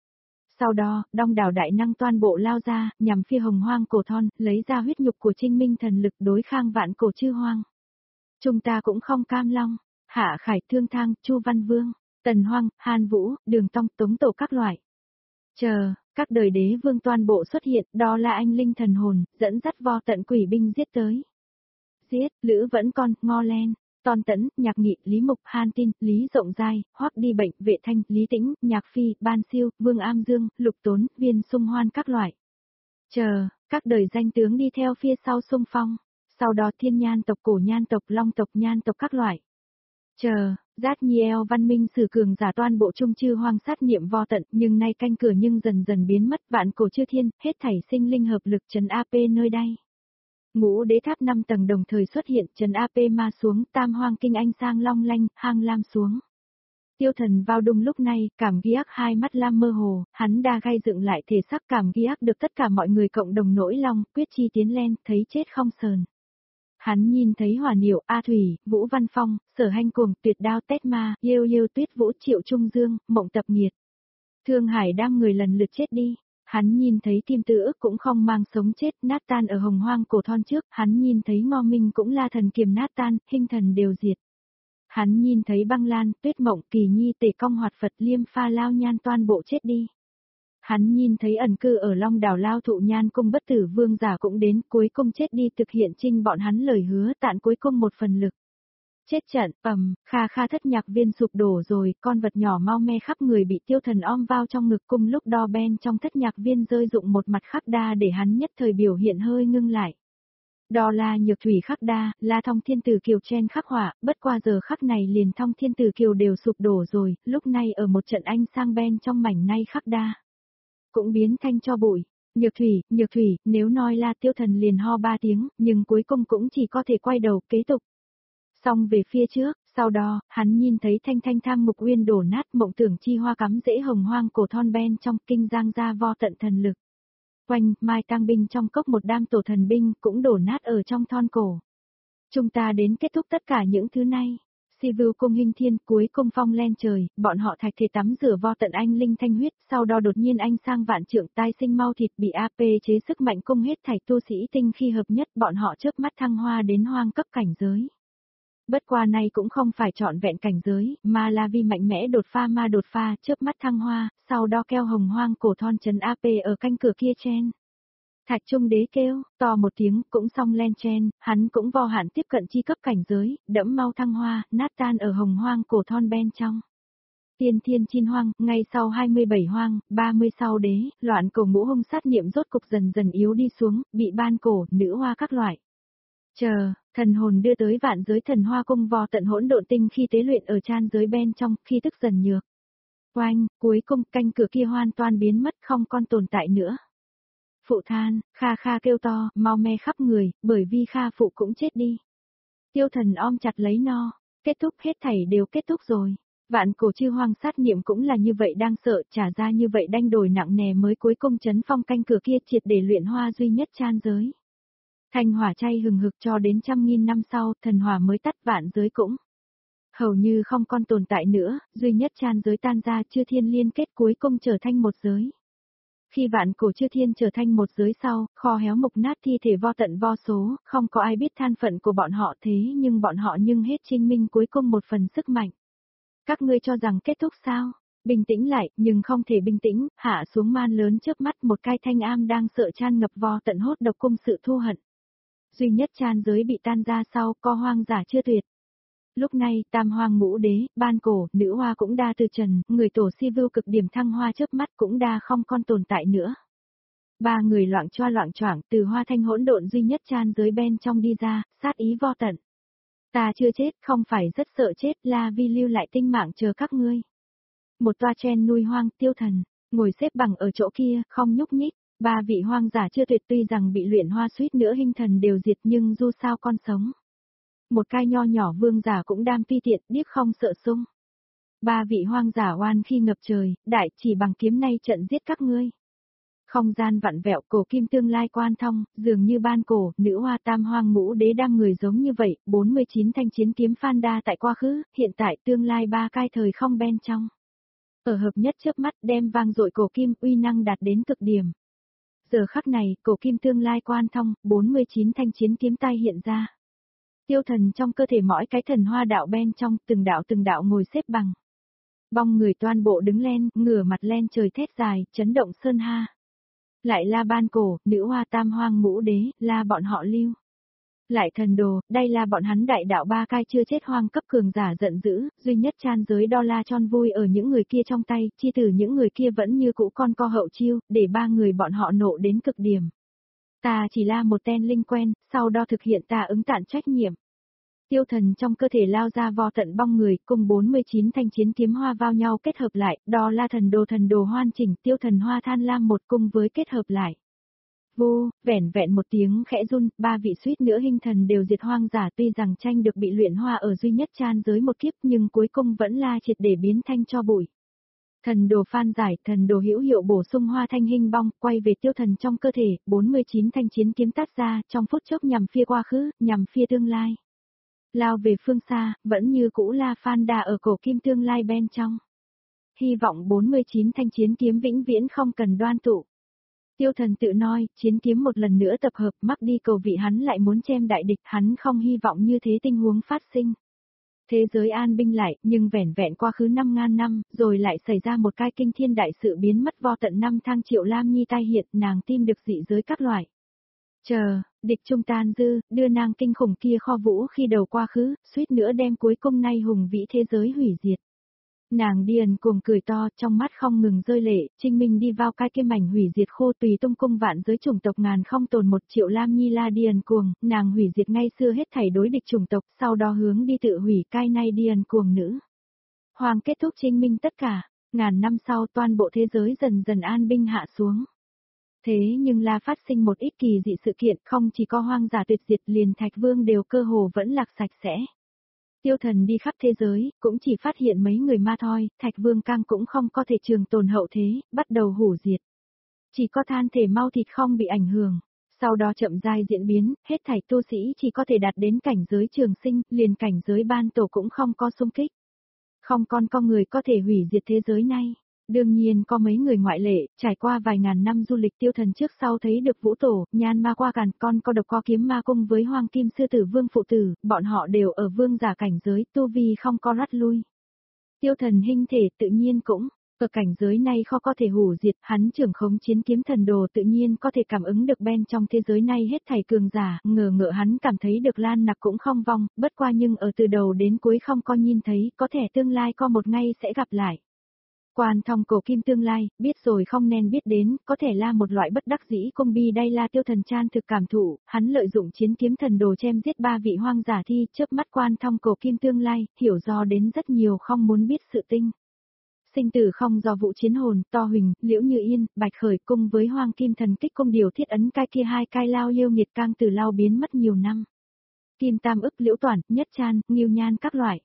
Sau đó, đông đảo đại năng toàn bộ lao ra, nhằm phía hồng hoang cổ thon, lấy ra huyết nhục của Trinh Minh thần lực đối kháng vạn cổ chư hoang. Chúng ta cũng không cam long, Hạ Khải, Thương Thang, Chu Văn Vương, Tần Hoang, Hàn Vũ, Đường Tông, Tống Tổ các loại. Chờ, các đời đế vương toàn bộ xuất hiện, đó là anh linh thần hồn, dẫn dắt vo tận quỷ binh giết tới. Giết, Lữ Vẫn Con, Ngo Len, Ton Tẫn, Nhạc Nghị, Lý Mục, Hàn Tin, Lý Rộng Giai, Hoắc Đi Bệnh, Vệ Thanh, Lý Tĩnh, Nhạc Phi, Ban Siêu, Vương Am Dương, Lục Tốn, Viên Sung Hoan các loại. Chờ, các đời danh tướng đi theo phía sau xung phong, sau đó thiên nhan tộc, cổ nhan tộc, long tộc, nhan tộc các loại. Chờ, Giác Nhi eo văn minh sử cường giả toàn bộ trung chư hoang sát niệm vo tận, nhưng nay canh cửa nhưng dần dần biến mất, vạn cổ chư thiên, hết thảy sinh linh hợp lực trấn a pê nơi đây. Ngũ đế tháp năm tầng đồng thời xuất hiện, trấn a pê ma xuống, tam hoang kinh anh sang long lanh, hang lam xuống. Tiêu Thần vào đúng lúc này, cảm ghi ác hai mắt lam mơ hồ, hắn đa gai dựng lại thể xác cảm ghi ác được tất cả mọi người cộng đồng nỗi lòng, quyết chi tiến lên, thấy chết không sờn. Hắn nhìn thấy Hỏa Niệu, A Thủy, Vũ Văn Phong, Sở Hanh Cuồng, Tuyệt Đao, Tét Ma, Yêu Yêu, Tuyết Vũ, Triệu Trung Dương, Mộng Tập Nghiệt. Thương Hải đang người lần lượt chết đi. Hắn nhìn thấy Kim Tử Ức cũng không mang sống chết, nát tan ở hồng hoang cổ thon trước, hắn nhìn thấy Ngô Minh cũng la thần kiềm nát tan, hình thần đều diệt. Hắn nhìn thấy Băng Lan, Tuyết Mộng, Kỳ Nhi, Tề Công Hoạt Phật, Liêm Pha Lao Nhan toàn bộ chết đi. Hắn nhìn thấy ẩn cư ở Long Đảo Lao Thụ Nhan cung bất tử vương giả cũng đến, cuối cùng chết đi thực hiện trinh bọn hắn lời hứa tạn cuối cùng một phần lực. Chết trận, ầm, kha kha thất nhạc viên sụp đổ rồi, con vật nhỏ mau me khắp người bị Tiêu Thần om vào trong ngực, cung lúc đo ben trong thất nhạc viên rơi dụng một mặt khắc đa để hắn nhất thời biểu hiện hơi ngưng lại. Đó là Nhược Thủy khắc đa, là Thông Thiên Tử Kiều chen khắc họa, bất qua giờ khắc này liền Thông Thiên Tử Kiều đều sụp đổ rồi, lúc này ở một trận anh sang ben trong mảnh nay khắc đa. Cũng biến thanh cho bụi. Nhược Thủy, Nhược Thủy, nếu nói là Tiêu Thần liền ho ba tiếng, nhưng cuối cùng cũng chỉ có thể quay đầu kế tục. Xong về phía trước, sau đó, hắn nhìn thấy thanh thanh tham mục uyên đổ nát, mộng tưởng chi hoa cắm rễ hồng hoang cổ thon ben trong kinh giang ra vo tận thần lực. Quanh, mai tang binh trong cốc một đam tổ thần binh cũng đổ nát ở trong thon cổ. Chúng ta đến kết thúc tất cả những thứ này. Si vưu cung hình thiên cuối cung phong len trời, bọn họ thạch thể tắm rửa vo tận anh linh thanh huyết, sau đó đột nhiên anh sang vạn trượng tai sinh mau thịt bị a pê chế sức mạnh cung hết thạch tu sĩ tinh khi hợp nhất, bọn họ chớp mắt thăng hoa đến hoang cấp cảnh giới. Bất qua này cũng không phải trọn vẹn cảnh giới, mà là vì mạnh mẽ đột pha ma đột pha, chớp mắt thăng hoa, sau đó keo hồng hoang cổ thon trấn a pê ở canh cửa kia chen. Thạch Trung Đế kêu, to một tiếng, cũng xong len chen, hắn cũng vo hạn tiếp cận chi cấp cảnh giới, đẫm mau thăng hoa, nát tan ở hồng hoang cổ thon bên trong. Tiên thiên chin hoang, ngay sau hai mươi bảy hoang, ba mươi sau đế, loạn cổ ngũ hung sát niệm rốt cục dần dần yếu đi xuống, bị ban cổ, nữ hoa các loại. Chờ, thần hồn đưa tới vạn giới thần hoa cung vo tận hỗn độn tinh khi tế luyện ở chan giới bên trong, khi tức dần nhược. Oanh, cuối cùng canh cửa kia hoàn toàn biến mất không còn tồn tại nữa. Phụ than, Kha Kha kêu to, mau me khắp người, bởi vì Kha phụ cũng chết đi. Tiêu Thần om chặt lấy no, kết thúc hết thảy đều kết thúc rồi. Vạn cổ chư hoang sát niệm cũng là như vậy đang sợ, trả ra như vậy đanh đổi nặng nề mới cuối cùng chấn phong canh cửa kia triệt để luyện hoa duy nhất chan giới. Thanh hỏa chay hừng hực cho đến trăm nghìn năm sau, thần hỏa mới tắt, vạn giới cũng hầu như không còn tồn tại nữa, duy nhất chan giới tan ra, chư thiên liên kết cuối cùng trở thành một giới. Khi vạn cổ chư thiên trở thành một giới sau, kho héo mục nát thi thể vo tận vo số, không có ai biết than phận của bọn họ thế nhưng bọn họ nhưng hết chứng minh cuối cùng một phần sức mạnh. Các ngươi cho rằng kết thúc sao? Bình tĩnh lại, nhưng không thể bình tĩnh, hạ xuống man lớn trước mắt một cái thanh am đang sợ chan ngập vo tận hốt độc cung sự thu hận. Duy nhất chan giới bị tan ra sau, co hoang giả chưa tuyệt. Lúc này, tam hoang ngũ đế, ban cổ, nữ hoa cũng đa từ trần, người tổ si vưu cực điểm thăng hoa chớp mắt cũng đa không còn tồn tại nữa. Ba người loạn choa loạn choạng từ hoa thanh hỗn độn duy nhất chan giới bên trong đi ra, sát ý vo tận. Ta chưa chết, không phải rất sợ chết, là vì lưu lại tinh mạng chờ các ngươi. Một toa chen nuôi hoang, Tiêu Thần, ngồi xếp bằng ở chỗ kia, không nhúc nhích. Ba vị hoang giả chưa tuyệt tuy rằng bị luyện hoa suýt nữa hình thần đều diệt nhưng dù sao con sống. Một cái nho nhỏ vương giả cũng đam ti tiện, điếc không sợ sung. Ba vị hoang giả oan khi ngập trời, đại chỉ bằng kiếm nay trận giết các ngươi. Không gian vặn vẹo, cổ kim tương lai quan thông, dường như ban cổ, nữ hoa tam hoang ngũ đế đang người giống như vậy, bốn mươi chín thanh chiến kiếm phan đa tại quá khứ, hiện tại tương lai ba cai thời không bên trong. Ở hợp nhất chớp mắt đem vang dội cổ kim uy năng đạt đến cực điểm. Giờ khắc này, cổ kim tương lai quan thông, bốn mươi chín thanh chiến kiếm tay hiện ra. Tiêu thần trong cơ thể mỗi cái thần hoa đạo bên trong, từng đạo từng đạo ngồi xếp bằng. Bong người toan bộ đứng lên, ngửa mặt lên trời thét dài, chấn động sơn ha. Lại la ban cổ, nữ hoa tam hoang ngũ đế, la bọn họ lưu. Lại thần đồ, đây là bọn hắn đại đạo ba cai chưa chết hoang cấp cường giả giận dữ, duy nhất chan giới đo la tròn vui ở những người kia trong tay, chi tử những người kia vẫn như cũ con co hậu chiêu, để ba người bọn họ nộ đến cực điểm. Ta chỉ la một tên linh quen, sau đó thực hiện ta ứng tạn trách nhiệm. Tiêu thần trong cơ thể lao ra vo tận bong người, cùng bốn mươi chín thanh chiến kiếm hoa vào nhau kết hợp lại, đó là thần đồ thần đồ hoan chỉnh, tiêu thần hoa than lam một cung với kết hợp lại. Vô, vẻn vẹn một tiếng khẽ run, ba vị suýt nữa hình thần đều diệt hoang giả, tuy rằng tranh được bị luyện hoa ở duy nhất chan giới một kiếp nhưng cuối cùng vẫn la triệt để biến thanh cho bụi. Thần đồ phan giải, thần đồ hữu hiệu bổ sung hoa thanh hình bong, quay về tiêu thần trong cơ thể, bốn mươi chín thanh chiến kiếm tát ra, trong phút chốc nhằm phía quá khứ, nhằm phía tương lai. Lao về phương xa, vẫn như cũ la phan đà ở cổ kim tương lai bên trong. Hy vọng bốn mươi chín thanh chiến kiếm vĩnh viễn không cần đoan tụ. Tiêu thần tự nói, chiến kiếm một lần nữa tập hợp, mắc đi cầu vị hắn lại muốn chém đại địch, hắn không hy vọng như thế tình huống phát sinh. Thế giới an binh lại, nhưng vẻn vẹn qua khứ năm ngàn năm, rồi lại xảy ra một cái kinh thiên đại sự biến mất vo tận năm thang Triệu Lam Nhi tai hiện, nàng tìm được dị giới các loại. Chờ, địch trung tan dư, đưa nàng kinh khủng kia kho vũ khi đầu qua khứ, suýt nữa đem cuối cùng nay hùng vĩ thế giới hủy diệt. Nàng điền cuồng cười to, trong mắt không ngừng rơi lệ, Trinh Minh đi vào cái kia mảnh hủy diệt khô tùy tung cung vạn giới chủng tộc ngàn không tồn một Triệu Lam Nhi la điền cuồng, nàng hủy diệt ngay xưa hết thảy đối địch chủng tộc, sau đó hướng đi tự hủy cai nay điền cuồng nữ. Hoàng kết thúc Trinh Minh tất cả, ngàn năm sau toàn bộ thế giới dần dần an binh hạ xuống. Thế nhưng là phát sinh một ít kỳ dị sự kiện, không chỉ có hoang giả tuyệt diệt, liền Thạch Vương đều cơ hồ vẫn lạc sạch sẽ. Tiêu thần đi khắp thế giới, cũng chỉ phát hiện mấy người ma thôi, Thạch Vương Cang cũng không có thể trường tồn hậu thế, bắt đầu hủ diệt. Chỉ có than thể mau thịt không bị ảnh hưởng. Sau đó chậm rãi diễn biến, hết thảy tu sĩ chỉ có thể đạt đến cảnh giới trường sinh, liền cảnh giới ban tổ cũng không có xung kích. Không còn có người có thể hủy diệt thế giới này. Đương nhiên có mấy người ngoại lệ, trải qua vài ngàn năm du lịch tiêu thần trước sau thấy được vũ tổ, nhan ma qua càn con có độc co kiếm ma cung với hoàng kim sư tử vương phụ tử, bọn họ đều ở vương giả cảnh giới, tu vi không có rắt lui. Tiêu thần hình thể tự nhiên cũng, ở cảnh giới này khó có thể hủ diệt, hắn trưởng khống chiến kiếm thần đồ tự nhiên có thể cảm ứng được bên trong thế giới này hết thảy cường giả, ngờ ngợ hắn cảm thấy được Lan Nặc cũng không vong, bất qua nhưng ở từ đầu đến cuối không có nhìn thấy, có thể tương lai có một ngày sẽ gặp lại. Quan thông cổ kim tương lai, biết rồi không nên biết đến, có thể là một loại bất đắc dĩ công bi đây là tiêu thần chan thực cảm thụ, hắn lợi dụng chiến kiếm thần đồ chém giết ba vị hoang giả thi, chớp mắt quan thông cổ kim tương lai, hiểu do đến rất nhiều không muốn biết sự tinh. Sinh tử không do vụ chiến hồn, to huỳnh, liễu như yên, bạch khởi cung với hoàng kim thần kích cung điều thiết ấn cai kia hai cai lao yêu nghiệt cang từ lao biến mất nhiều năm. Kim tam ức liễu toản, nhất chan, nghiêu nhan các loại.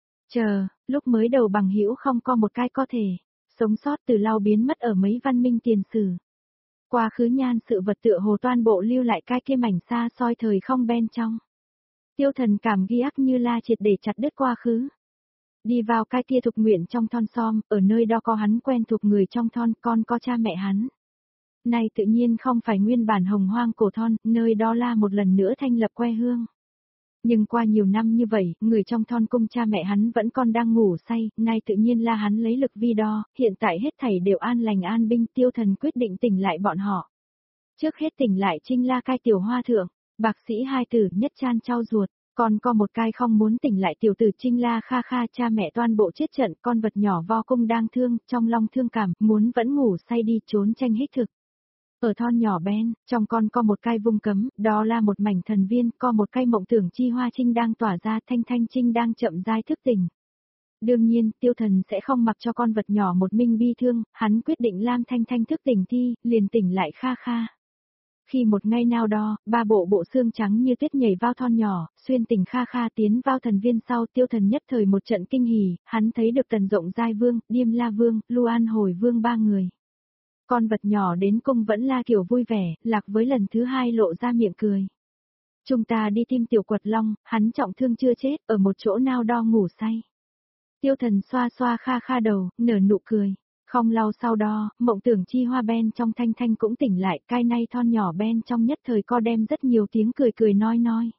Chờ, lúc mới đầu bằng hữu không có một cái có thể, sống sót từ lao biến mất ở mấy văn minh tiền sử. Quá khứ nhan sự vật tựa hồ toàn bộ lưu lại cái kia mảnh xa xôi thời không bên trong. Tiêu thần cảm ghi ác như la triệt để chặt đứt quá khứ. Đi vào cái kia thuộc nguyện trong thon som, ở nơi đó có hắn quen thuộc người trong thon, con có cha mẹ hắn. Này tự nhiên không phải nguyên bản hồng hoang cổ thon, nơi đó là một lần nữa thanh lập quê hương. Nhưng qua nhiều năm như vậy, người trong thon cung cha mẹ hắn vẫn còn đang ngủ say, nay tự nhiên là hắn lấy lực vi đo, hiện tại hết thảy đều an lành an binh, tiêu thần quyết định tỉnh lại bọn họ. Trước hết tỉnh lại Trinh La cai tiểu hoa thượng, bạc sĩ hai tử nhất chan trao ruột, còn có một cai không muốn tỉnh lại tiểu tử Trinh La kha kha cha mẹ toàn bộ chết trận, con vật nhỏ vo cung đang thương, trong lòng thương cảm, muốn vẫn ngủ say đi trốn tranh hích thực. Ở thon nhỏ bên, trong con có một cây vung cấm, đó là một mảnh thần viên, có một cây mộng tưởng chi hoa trinh đang tỏa ra, thanh thanh trinh đang chậm rãi thức tỉnh. Đương nhiên, tiêu thần sẽ không mặc cho con vật nhỏ một mình bi thương, hắn quyết định lam thanh thanh thức tỉnh thi, liền tỉnh lại kha kha. Khi một ngày nào đó, ba bộ bộ xương trắng như tuyết nhảy vào thon nhỏ, xuyên tình kha kha tiến vào thần viên sau, Tiêu Thần nhất thời một trận kinh hỉ, hắn thấy được Tần Rộng Giai Vương, Điêm La Vương, Luan Hồi Vương ba người. Con vật nhỏ đến cung vẫn la kiểu vui vẻ, Lạc với lần thứ hai lộ ra miệng cười. Chúng ta đi tìm tiểu quật long, hắn trọng thương chưa chết, ở một chỗ nào đó ngủ say. Tiêu Thần xoa xoa kha kha đầu, nở nụ cười. Không lâu sau đó, mộng tưởng chi hoa ben trong thanh thanh cũng tỉnh lại, cai nay thon nhỏ ben trong nhất thời co đem rất nhiều tiếng cười cười nói nói.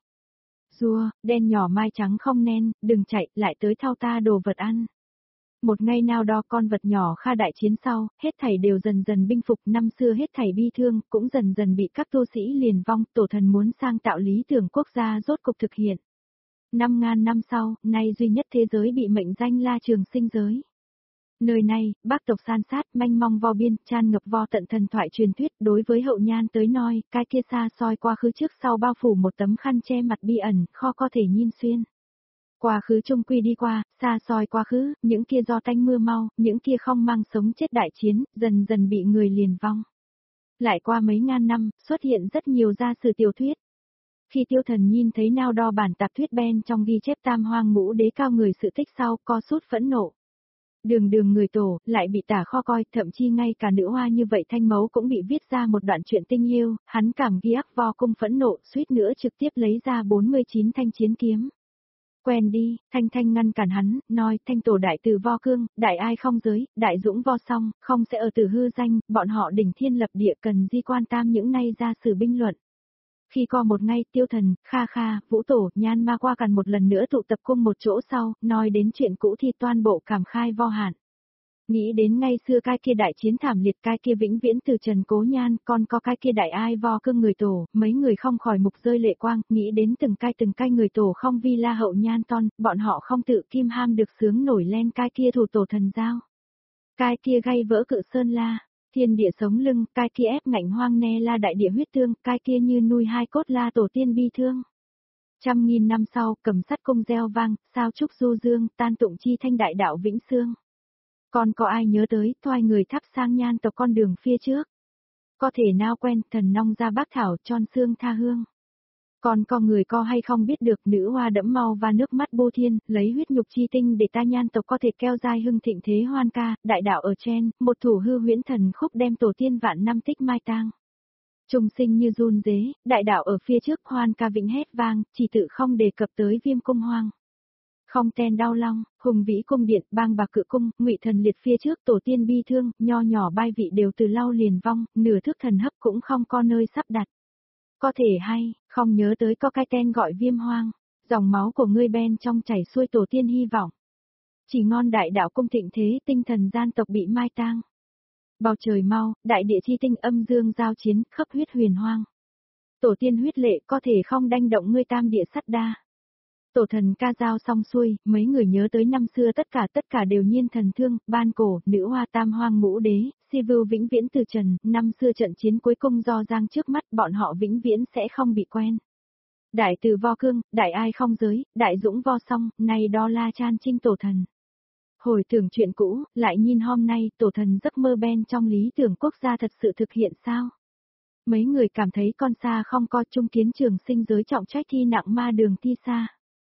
Rùa, đen nhỏ mai trắng không nen, đừng chạy, lại tới thao ta đồ vật ăn. Một ngày nào đó con vật nhỏ kha đại chiến sau, hết thảy đều dần dần binh phục, năm xưa hết thảy bi thương, cũng dần dần bị các tu sĩ liền vong, tổ thần muốn sang tạo lý tưởng quốc gia rốt cục thực hiện. Năm ngàn năm sau, nay duy nhất thế giới bị mệnh danh là Trường Sinh giới. Nơi này, bác tộc san sát, manh mong vo biên, tràn ngập vo tận thần thoại truyền thuyết, đối với hậu nhan tới nói, cái kia xa xôi quá khứ trước sau bao phủ một tấm khăn che mặt bi ẩn, khó có thể nhìn xuyên. Quá khứ trung quy đi qua, xa xôi quá khứ, những kia do tanh mưa mau, những kia không mang sống chết đại chiến, dần dần bị người liền vong. Lại qua mấy ngàn năm, xuất hiện rất nhiều gia sử tiểu thuyết. Khi Tiêu Thần nhìn thấy nào đo bản tạp thuyết ben trong ghi chép tam hoang ngũ đế cao người sự tích sau, co sút phẫn nộ. Đường đường người tổ, lại bị tả kho coi, thậm chí ngay cả nữ hoa như vậy Thanh Mấu cũng bị viết ra một đoạn truyện tinh yêu, hắn cảm ghi ác vo cung phẫn nộ, suýt nữa trực tiếp lấy ra bốn mươi chín thanh chiến kiếm. Quen đi, Thanh Thanh ngăn cản hắn, nói Thanh tổ đại từ vo cương, đại ai không giới, đại dũng vo song, không sẽ ở từ hư danh, bọn họ đỉnh thiên lập địa cần di quan tam những nay ra sử binh luận. Khi co một ngày, Tiêu Thần, Kha Kha, Vũ Tổ, Nhan Ma qua cần một lần nữa tụ tập cung một chỗ sau, nói đến chuyện cũ thì toàn bộ cảm khai vo hạn. Nghĩ đến ngay xưa cái kia đại chiến thảm liệt, cái kia vĩnh viễn từ Trần Cố Nhan, còn có cái kia đại ai vo cương người tổ, mấy người không khỏi mục rơi lệ quang, nghĩ đến từng cái từng cái người tổ không vi la hậu nhan ton, bọn họ không tự kim ham được sướng nổi lên cái kia thủ tổ thần giao. Cái kia gây vỡ cự sơn la. Thiên địa sống lưng, cái kia ép ngạnh hoang ne la đại địa huyết thương, cái kia như nuôi hai cốt la tổ tiên bi thương. Trăm nghìn năm sau, cầm sắt cung reo vang, sao trúc du dương, tan tụng chi thanh đại đạo vĩnh xương. Còn có ai nhớ tới, thoai người thắp sang nhan tộc con đường phía trước. Có thể nào quen, thần nong ra bác thảo, tròn xương tha hương. Còn có người co hay không biết được, nữ hoa đẫm mau và nước mắt bô thiên, lấy huyết nhục chi tinh để ta nhan tộc có thể keo dai hưng thịnh thế hoan ca, đại đạo ở trên, một thủ hư huyễn thần khúc đem tổ tiên vạn năm tích mai tang. Trùng sinh như run dế, đại đạo ở phía trước hoan ca vĩnh hét vang, chỉ tự không đề cập tới viêm cung hoang. Không ten đau long, hùng vĩ cung điện, bang bạc cự cung, ngụy thần liệt phía trước tổ tiên bi thương, nho nhỏ bai vị đều từ lau liền vong, nửa thước thần hấp cũng không có nơi sắp đặt. Có thể hay, không nhớ tới có cái tên gọi viêm hoang, dòng máu của ngươi ben trong chảy xuôi tổ tiên hy vọng. Chỉ ngon đại đạo cung thịnh thế tinh thần gian tộc bị mai tang. Bầu trời mau, đại địa chi tinh âm dương giao chiến, khắp huyết huyền hoang. Tổ tiên huyết lệ có thể không đanh động ngươi tam địa sắt đa. Tổ thần ca giao xong xuôi, mấy người nhớ tới năm xưa tất cả tất cả đều nhiên thần thương, ban cổ, nữ hoa tam hoang ngũ đế, si vưu vĩnh viễn từ trần, năm xưa trận chiến cuối cùng do giang trước mắt bọn họ vĩnh viễn sẽ không bị quen. Đại từ vo cương, đại ai không giới, đại dũng vo song, nay đo la chan trinh tổ thần. Hồi tưởng chuyện cũ, lại nhìn hôm nay tổ thần giấc mơ ben trong lý tưởng quốc gia thật sự thực hiện sao? Mấy người cảm thấy con xa không có trung kiến trường sinh giới trọng trách thi nặng ma đường thi xa.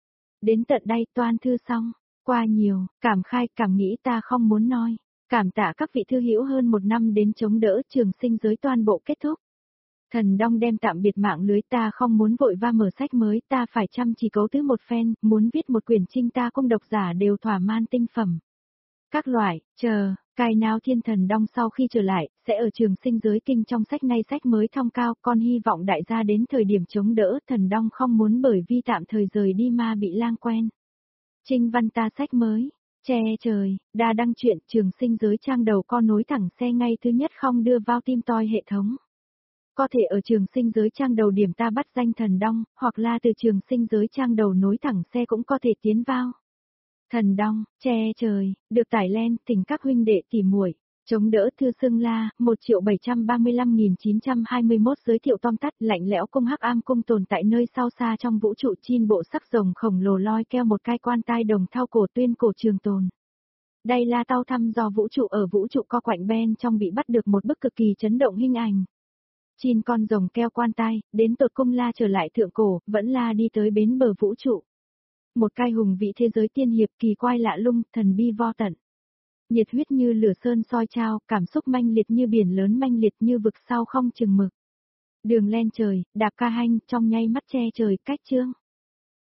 Đến tận đây toan thư xong, qua nhiều, cảm khai, cảm nghĩ ta không muốn nói, cảm tạ các vị thư hữu hơn một năm đến chống đỡ trường sinh giới toàn bộ kết thúc. Thần Đong đem tạm biệt mạng lưới ta không muốn vội va mở sách mới ta phải chăm chỉ cấu tứ một phen, muốn viết một quyển trinh ta cung độc giả đều thỏa man tinh phẩm. Các loại, chờ, cai nào thiên thần Đong sau khi trở lại, sẽ ở trường sinh giới kinh trong sách nay sách mới thong cao, con hy vọng đại gia đến thời điểm chống đỡ, thần Đong không muốn bởi vi tạm thời rời đi ma bị lang quen. Trinh văn ta sách mới, che trời, đa đăng truyện trường sinh giới trang đầu con nối thẳng xe ngay thứ nhất không đưa vào tim toi hệ thống. Có thể ở trường sinh giới trang đầu điểm ta bắt danh thần Đong, hoặc là từ trường sinh giới trang đầu nối thẳng xe cũng có thể tiến vào. Thần Đong, che trời, được tải lên, tình các huynh đệ tỉ muội, chống đỡ thư xưng la, một triệu bảy trăm ba mươi lăm nghìn chín trăm hai mươi mốt giới thiệu tóm tắt, lạnh lẽo cung hắc am cung tồn tại nơi sao xa trong vũ trụ chin bộ sắc rồng khổng lồ loi keo một cái quan tai đồng thao cổ tuyên cổ trường tồn. Đây là tao thăm dò vũ trụ ở vũ trụ co quạnh ben trong bị bắt được một bức cực kỳ chấn động hình ảnh. Chin con rồng keo quan tai, đến tột cung la trở lại thượng cổ, vẫn la đi tới bến bờ vũ trụ. Một cai hùng vị thế giới tiên hiệp kỳ quái lạ lung, thần bi vo tận. Nhiệt huyết như lửa sơn soi trao, cảm xúc manh liệt như biển lớn manh liệt như vực sau không chừng mực. Đường len trời, đạp ca hanh, trong nháy mắt che trời, cách chương.